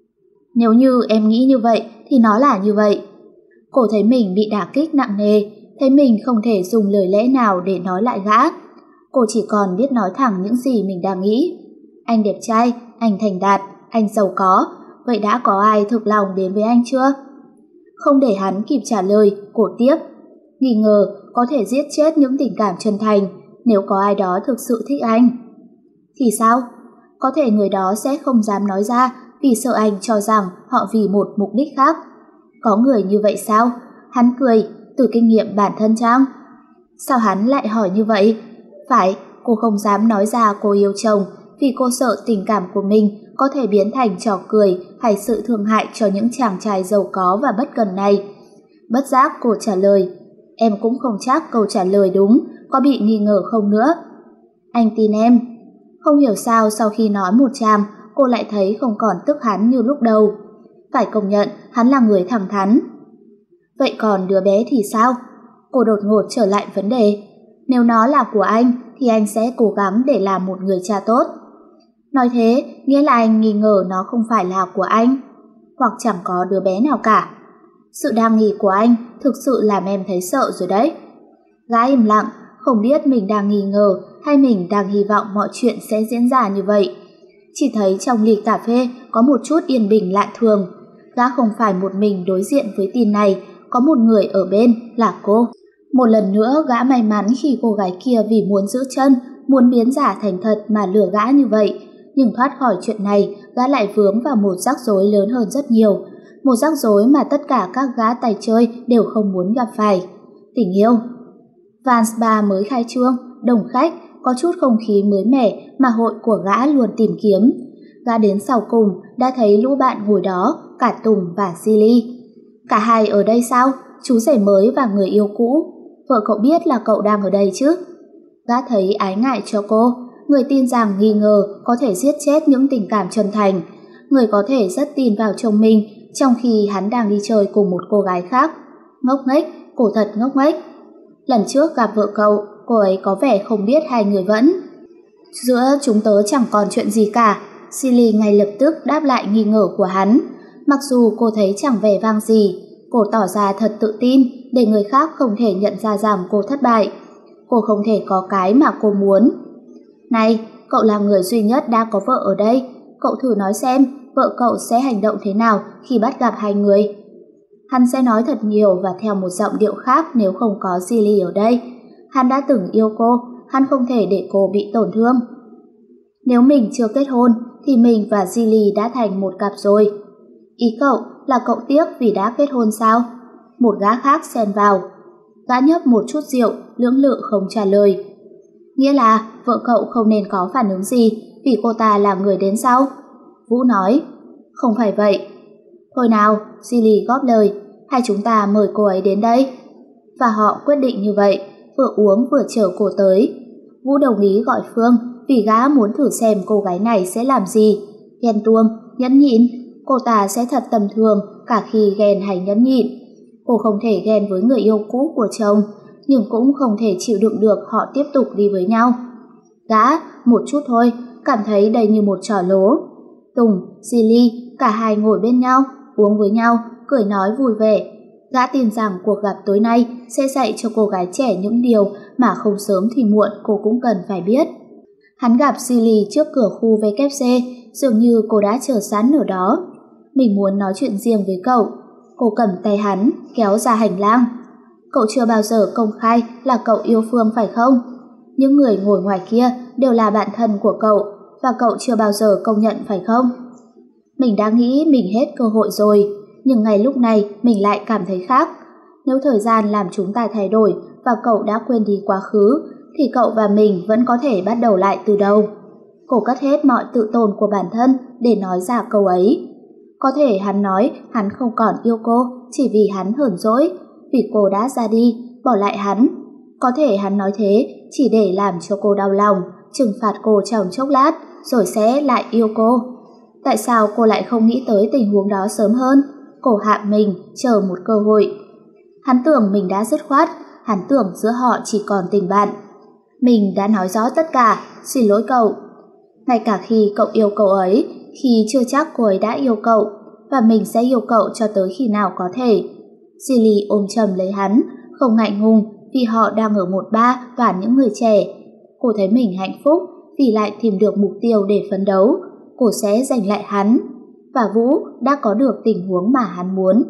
Nếu như em nghĩ như vậy thì nó là như vậy. Cô thấy mình bị đả kích nặng nề, thấy mình không thể dùng lời lẽ nào để nói lại gã. Cô chỉ còn biết nói thẳng những gì mình đang nghĩ. Anh đẹp trai, anh thành đạt, anh giàu có, vậy đã có ai thực lòng đến với anh chưa? Không để hắn kịp trả lời, cô tiếp. Nghi ngờ có thể giết chết những tình cảm chân thành nếu có ai đó thực sự thích anh. Thì sao? Có thể người đó sẽ không dám nói ra vì sợ anh cho rằng họ vì một mục đích khác. Có người như vậy sao? Hắn cười, từ kinh nghiệm bản thân chăng? Sao hắn lại hỏi như vậy? Phải, cô không dám nói ra cô yêu chồng vì cô sợ tình cảm của mình có thể biến thành trò cười hay sự thương hại cho những chàng trai giàu có và bất cần này. Bất giác cô trả lời. Em cũng không chắc câu trả lời đúng, có bị nghi ngờ không nữa. Anh tin em. Không hiểu sao sau khi nói một tràng, cô lại thấy không còn tức hắn như lúc đầu. Phải công nhận hắn là người thẳng thắn. Vậy còn đứa bé thì sao? Cô đột ngột trở lại vấn đề. Nếu nó là của anh thì anh sẽ cố gắng để làm một người cha tốt. Nói thế nghĩa là anh nghi ngờ nó không phải là của anh, hoặc chẳng có đứa bé nào cả. Sự đa nghi của anh thực sự làm em thấy sợ rồi đấy. Gã im lặng, không biết mình đang nghi ngờ hay mình đang hy vọng mọi chuyện sẽ diễn ra như vậy. Chỉ thấy trong ly cà phê có một chút yên bình lạ thường. Gã không phải một mình đối diện với tin này, có một người ở bên là cô. Một lần nữa gã may mắn khi cô gái kia vì muốn giữ chân, muốn biến giả thành thật mà lừa gã như vậy. Nhưng thoát khỏi chuyện này, gã lại vướng vào một rắc rối lớn hơn rất nhiều. Một rắc rối mà tất cả các gã tài chơi đều không muốn gặp phải. Tình yêu. Vans Bar mới khai trương, đông khách, có chút không khí mới mẻ mà hội của gã luôn tìm kiếm. Gã đến sau cùng đã thấy lũ bạn ngồi đó, cả Tùng và Silly. Cả hai ở đây sao? Chú rể mới và người yêu cũ. Vợ cậu biết là cậu đang ở đây chứ? Gã thấy ái ngại cho cô. Người tin rằng nghi ngờ có thể giết chết những tình cảm chân thành. Người có thể rất tin vào chồng mình, trong khi hắn đang đi chơi cùng một cô gái khác. Ngốc nghếch, cô thật ngốc nghếch. Lần trước gặp vợ cậu, cô ấy có vẻ không biết hai người vẫn. Giữa chúng tớ chẳng còn chuyện gì cả. Silly ngay lập tức đáp lại nghi ngờ của hắn. Mặc dù cô thấy chẳng vẻ vang gì, cô tỏ ra thật tự tin để người khác không thể nhận ra rằng cô thất bại. Cô không thể có cái mà cô muốn. Này, cậu là người duy nhất đã có vợ ở đây. Cậu thử nói xem vợ cậu sẽ hành động thế nào khi bắt gặp hai người. Hắn sẽ nói thật nhiều và theo một giọng điệu khác nếu không có Silly ở đây. Hắn đã từng yêu cô, hắn không thể để cô bị tổn thương. Nếu mình chưa kết hôn thì mình và Silly đã thành một cặp rồi. Ý cậu là cậu tiếc vì đã kết hôn sao? Một gã khác xen vào. Gã nhấp một chút rượu, lưỡng lự không trả lời. Nghĩa là vợ cậu không nên có phản ứng gì vì cô ta là người đến sau. Vũ nói. Không phải vậy. Thôi nào, Silly góp lời. Hai chúng ta mời cô ấy đến đây. Và họ quyết định như vậy, vừa uống vừa chở cô tới. Vũ đồng ý gọi Phương vì gã muốn thử xem cô gái này sẽ làm gì. Ghen tuông, nhẫn nhịn. Cô ta sẽ thật tầm thường cả khi ghen hay nhẫn nhịn. Cô không thể ghen với người yêu cũ của chồng, nhưng cũng không thể chịu đựng được họ tiếp tục đi với nhau. Gã, một chút thôi, cảm thấy đây như một trò lố. Tùng, Silly, cả hai ngồi bên nhau, uống với nhau, cười nói vui vẻ. Gã tin rằng cuộc gặp tối nay sẽ dạy cho cô gái trẻ những điều mà không sớm thì muộn cô cũng cần phải biết. Hắn gặp Silly trước cửa khu vê kép xê, dường như cô đã chờ sẵn ở đó. Mình muốn nói chuyện riêng với cậu. Cô cầm tay hắn, kéo ra hành lang. Cậu chưa bao giờ công khai là cậu yêu Phương phải không? Những người ngồi ngoài kia đều là bạn thân của cậu, và cậu chưa bao giờ công nhận phải không? Mình đã nghĩ mình hết cơ hội rồi, nhưng ngay lúc này mình lại cảm thấy khác. Nếu thời gian làm chúng ta thay đổi và cậu đã quên đi quá khứ, thì cậu và mình vẫn có thể bắt đầu lại từ đầu. Cô cất hết mọi tự tôn của bản thân để nói ra câu ấy. Có thể hắn nói hắn không còn yêu cô chỉ vì hắn hờn dỗi, vì cô đã ra đi, bỏ lại hắn. Có thể hắn nói thế chỉ để làm cho cô đau lòng, trừng phạt cô trong chốc lát, rồi sẽ lại yêu cô. Tại sao cô lại không nghĩ tới tình huống đó sớm hơn? Cô hạ mình, chờ một cơ hội. Hắn tưởng mình đã dứt khoát, hắn tưởng giữa họ chỉ còn tình bạn. Mình đã nói rõ tất cả, xin lỗi cậu. Ngay cả khi cậu yêu cậu ấy, khi chưa chắc cô ấy đã yêu cậu, và mình sẽ yêu cậu cho tới khi nào có thể. Silly ôm chầm lấy hắn, không ngại ngùng vì họ đang ở một bar toàn những người trẻ. Cô thấy mình hạnh phúc vì lại tìm được mục tiêu để phấn đấu. Cô sẽ giành lại hắn. Và Vũ đã có được tình huống mà hắn muốn.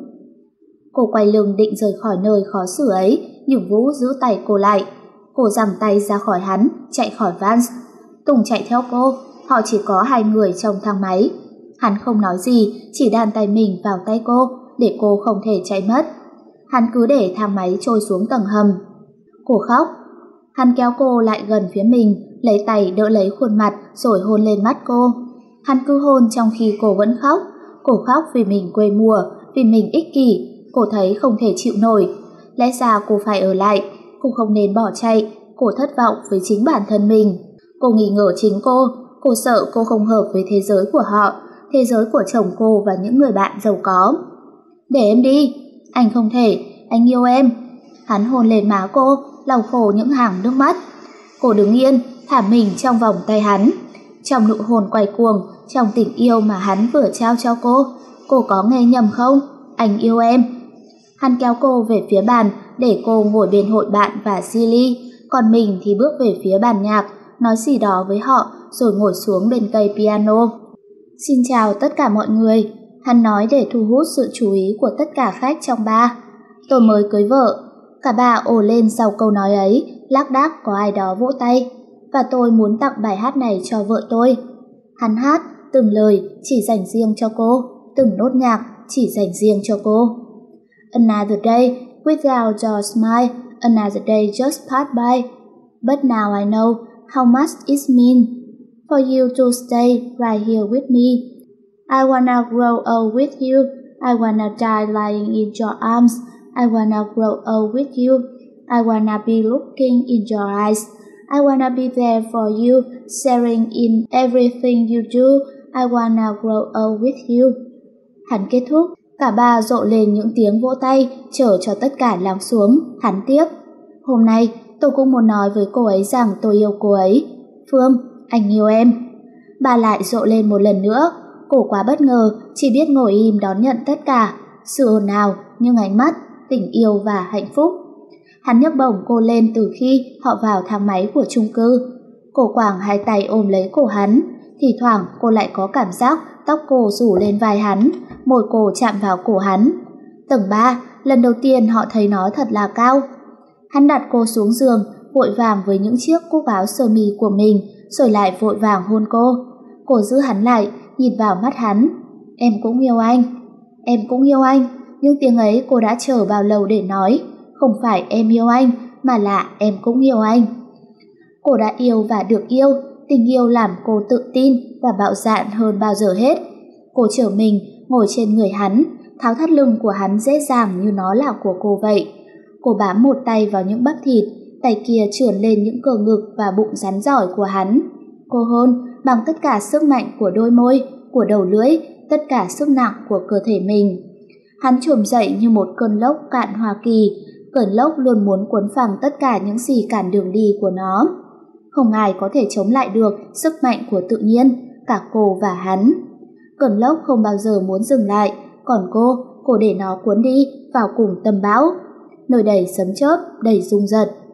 Cô quay lưng định rời khỏi nơi khó xử ấy, nhưng Vũ giữ tay cô lại. Cô giằng tay ra khỏi hắn, chạy khỏi Vans. Tùng chạy theo cô, họ chỉ có hai người trong thang máy. Hắn không nói gì, chỉ đan tay mình vào tay cô, để cô không thể chạy mất. Hắn cứ để thang máy trôi xuống tầng hầm. Cô khóc. Hắn kéo cô lại gần phía mình, lấy tay đỡ lấy khuôn mặt rồi hôn lên mắt cô. Hắn cứ hôn trong khi cô vẫn khóc. Cô khóc vì mình quê mùa, vì mình ích kỷ. Cô thấy không thể chịu nổi. Lẽ ra cô phải ở lại. Cô không nên bỏ chạy. Cô thất vọng với chính bản thân mình. Cô nghi ngờ chính cô. Cô sợ cô không hợp với thế giới của họ, thế giới của chồng cô và những người bạn giàu có. Để em đi. Anh không thể, anh yêu em. Hắn hôn lên má cô, lau khô những hàng nước mắt. Cô đứng yên, thả mình trong vòng tay hắn. Trong nụ hôn quay cuồng, trong tình yêu mà hắn vừa trao cho cô. Cô có nghe nhầm không? Anh yêu em. Hắn kéo cô về phía bàn để cô ngồi bên hội bạn và Silly, còn mình thì bước về phía bàn nhạc, nói gì đó với họ rồi ngồi xuống bên cây piano. Xin chào tất cả mọi người, hắn nói để thu hút sự chú ý của tất cả khách trong bar. Tôi mới cưới vợ. Cả ba ồ lên sau câu nói ấy, lác đác có ai đó vỗ tay. Và tôi muốn tặng bài hát này cho vợ tôi. Hắn hát, từng lời chỉ dành riêng cho cô, từng nốt nhạc chỉ dành riêng cho cô. Another day without your smile, another day just passed by. But now I know how much it means for you to stay right here with me. I wanna grow old with you. I wanna die lying in your arms. I wanna grow old with you. I wanna be looking in your eyes. I wanna be there for you, sharing in everything you do. I wanna grow old with you. Hắn kết thúc, cả ba rộ lên những tiếng vỗ tay, chờ cho tất cả lắng xuống. Hắn tiếp. Hôm nay, tôi cũng muốn nói với cô ấy rằng tôi yêu cô ấy. Phương, anh yêu em. Bà lại rộ lên một lần nữa. Cô quá bất ngờ, chỉ biết ngồi im đón nhận tất cả. Sự ồn ào, nhưng ánh mắt, tình yêu và hạnh phúc. Hắn nhấc bổng cô lên từ khi họ vào thang máy của chung cư. Cô quàng hai tay ôm lấy cổ hắn. Thì thoảng cô lại có cảm giác tóc cô rủ lên vai hắn, môi cô chạm vào cổ hắn. Tầng ba, lần đầu tiên họ thấy nó thật là cao. Hắn đặt cô xuống giường, vội vàng với những chiếc cúc áo sơ mi của mình, rồi lại vội vàng hôn cô. Cô giữ hắn lại, nhìn vào mắt hắn. Em cũng yêu anh. Em cũng yêu anh. Những tiếng ấy cô đã chờ bao lâu để nói. Không phải em yêu anh, mà là em cũng yêu anh. Cô đã yêu và được yêu. Tình yêu làm cô tự tin và bạo dạn hơn bao giờ hết. Cô trở mình, ngồi trên người hắn, tháo thắt lưng của hắn dễ dàng như nó là của cô vậy. Cô bám một tay vào những bắp thịt, tay kia trườn lên những cơ ngực và bụng rắn giỏi của hắn. Cô hôn bằng tất cả sức mạnh của đôi môi, của đầu lưỡi, tất cả sức nặng của cơ thể mình. Hắn trồm dậy như một cơn lốc cạn Hoa Kỳ, cơn lốc luôn muốn cuốn phăng tất cả những gì cản đường đi của nó. Không ai có thể chống lại được sức mạnh của tự nhiên, cả cô và hắn. Cơn lốc không bao giờ muốn dừng lại, còn cô, cô để nó cuốn đi vào cùng tâm bão. Nơi đầy sấm chớp, đầy rung giật.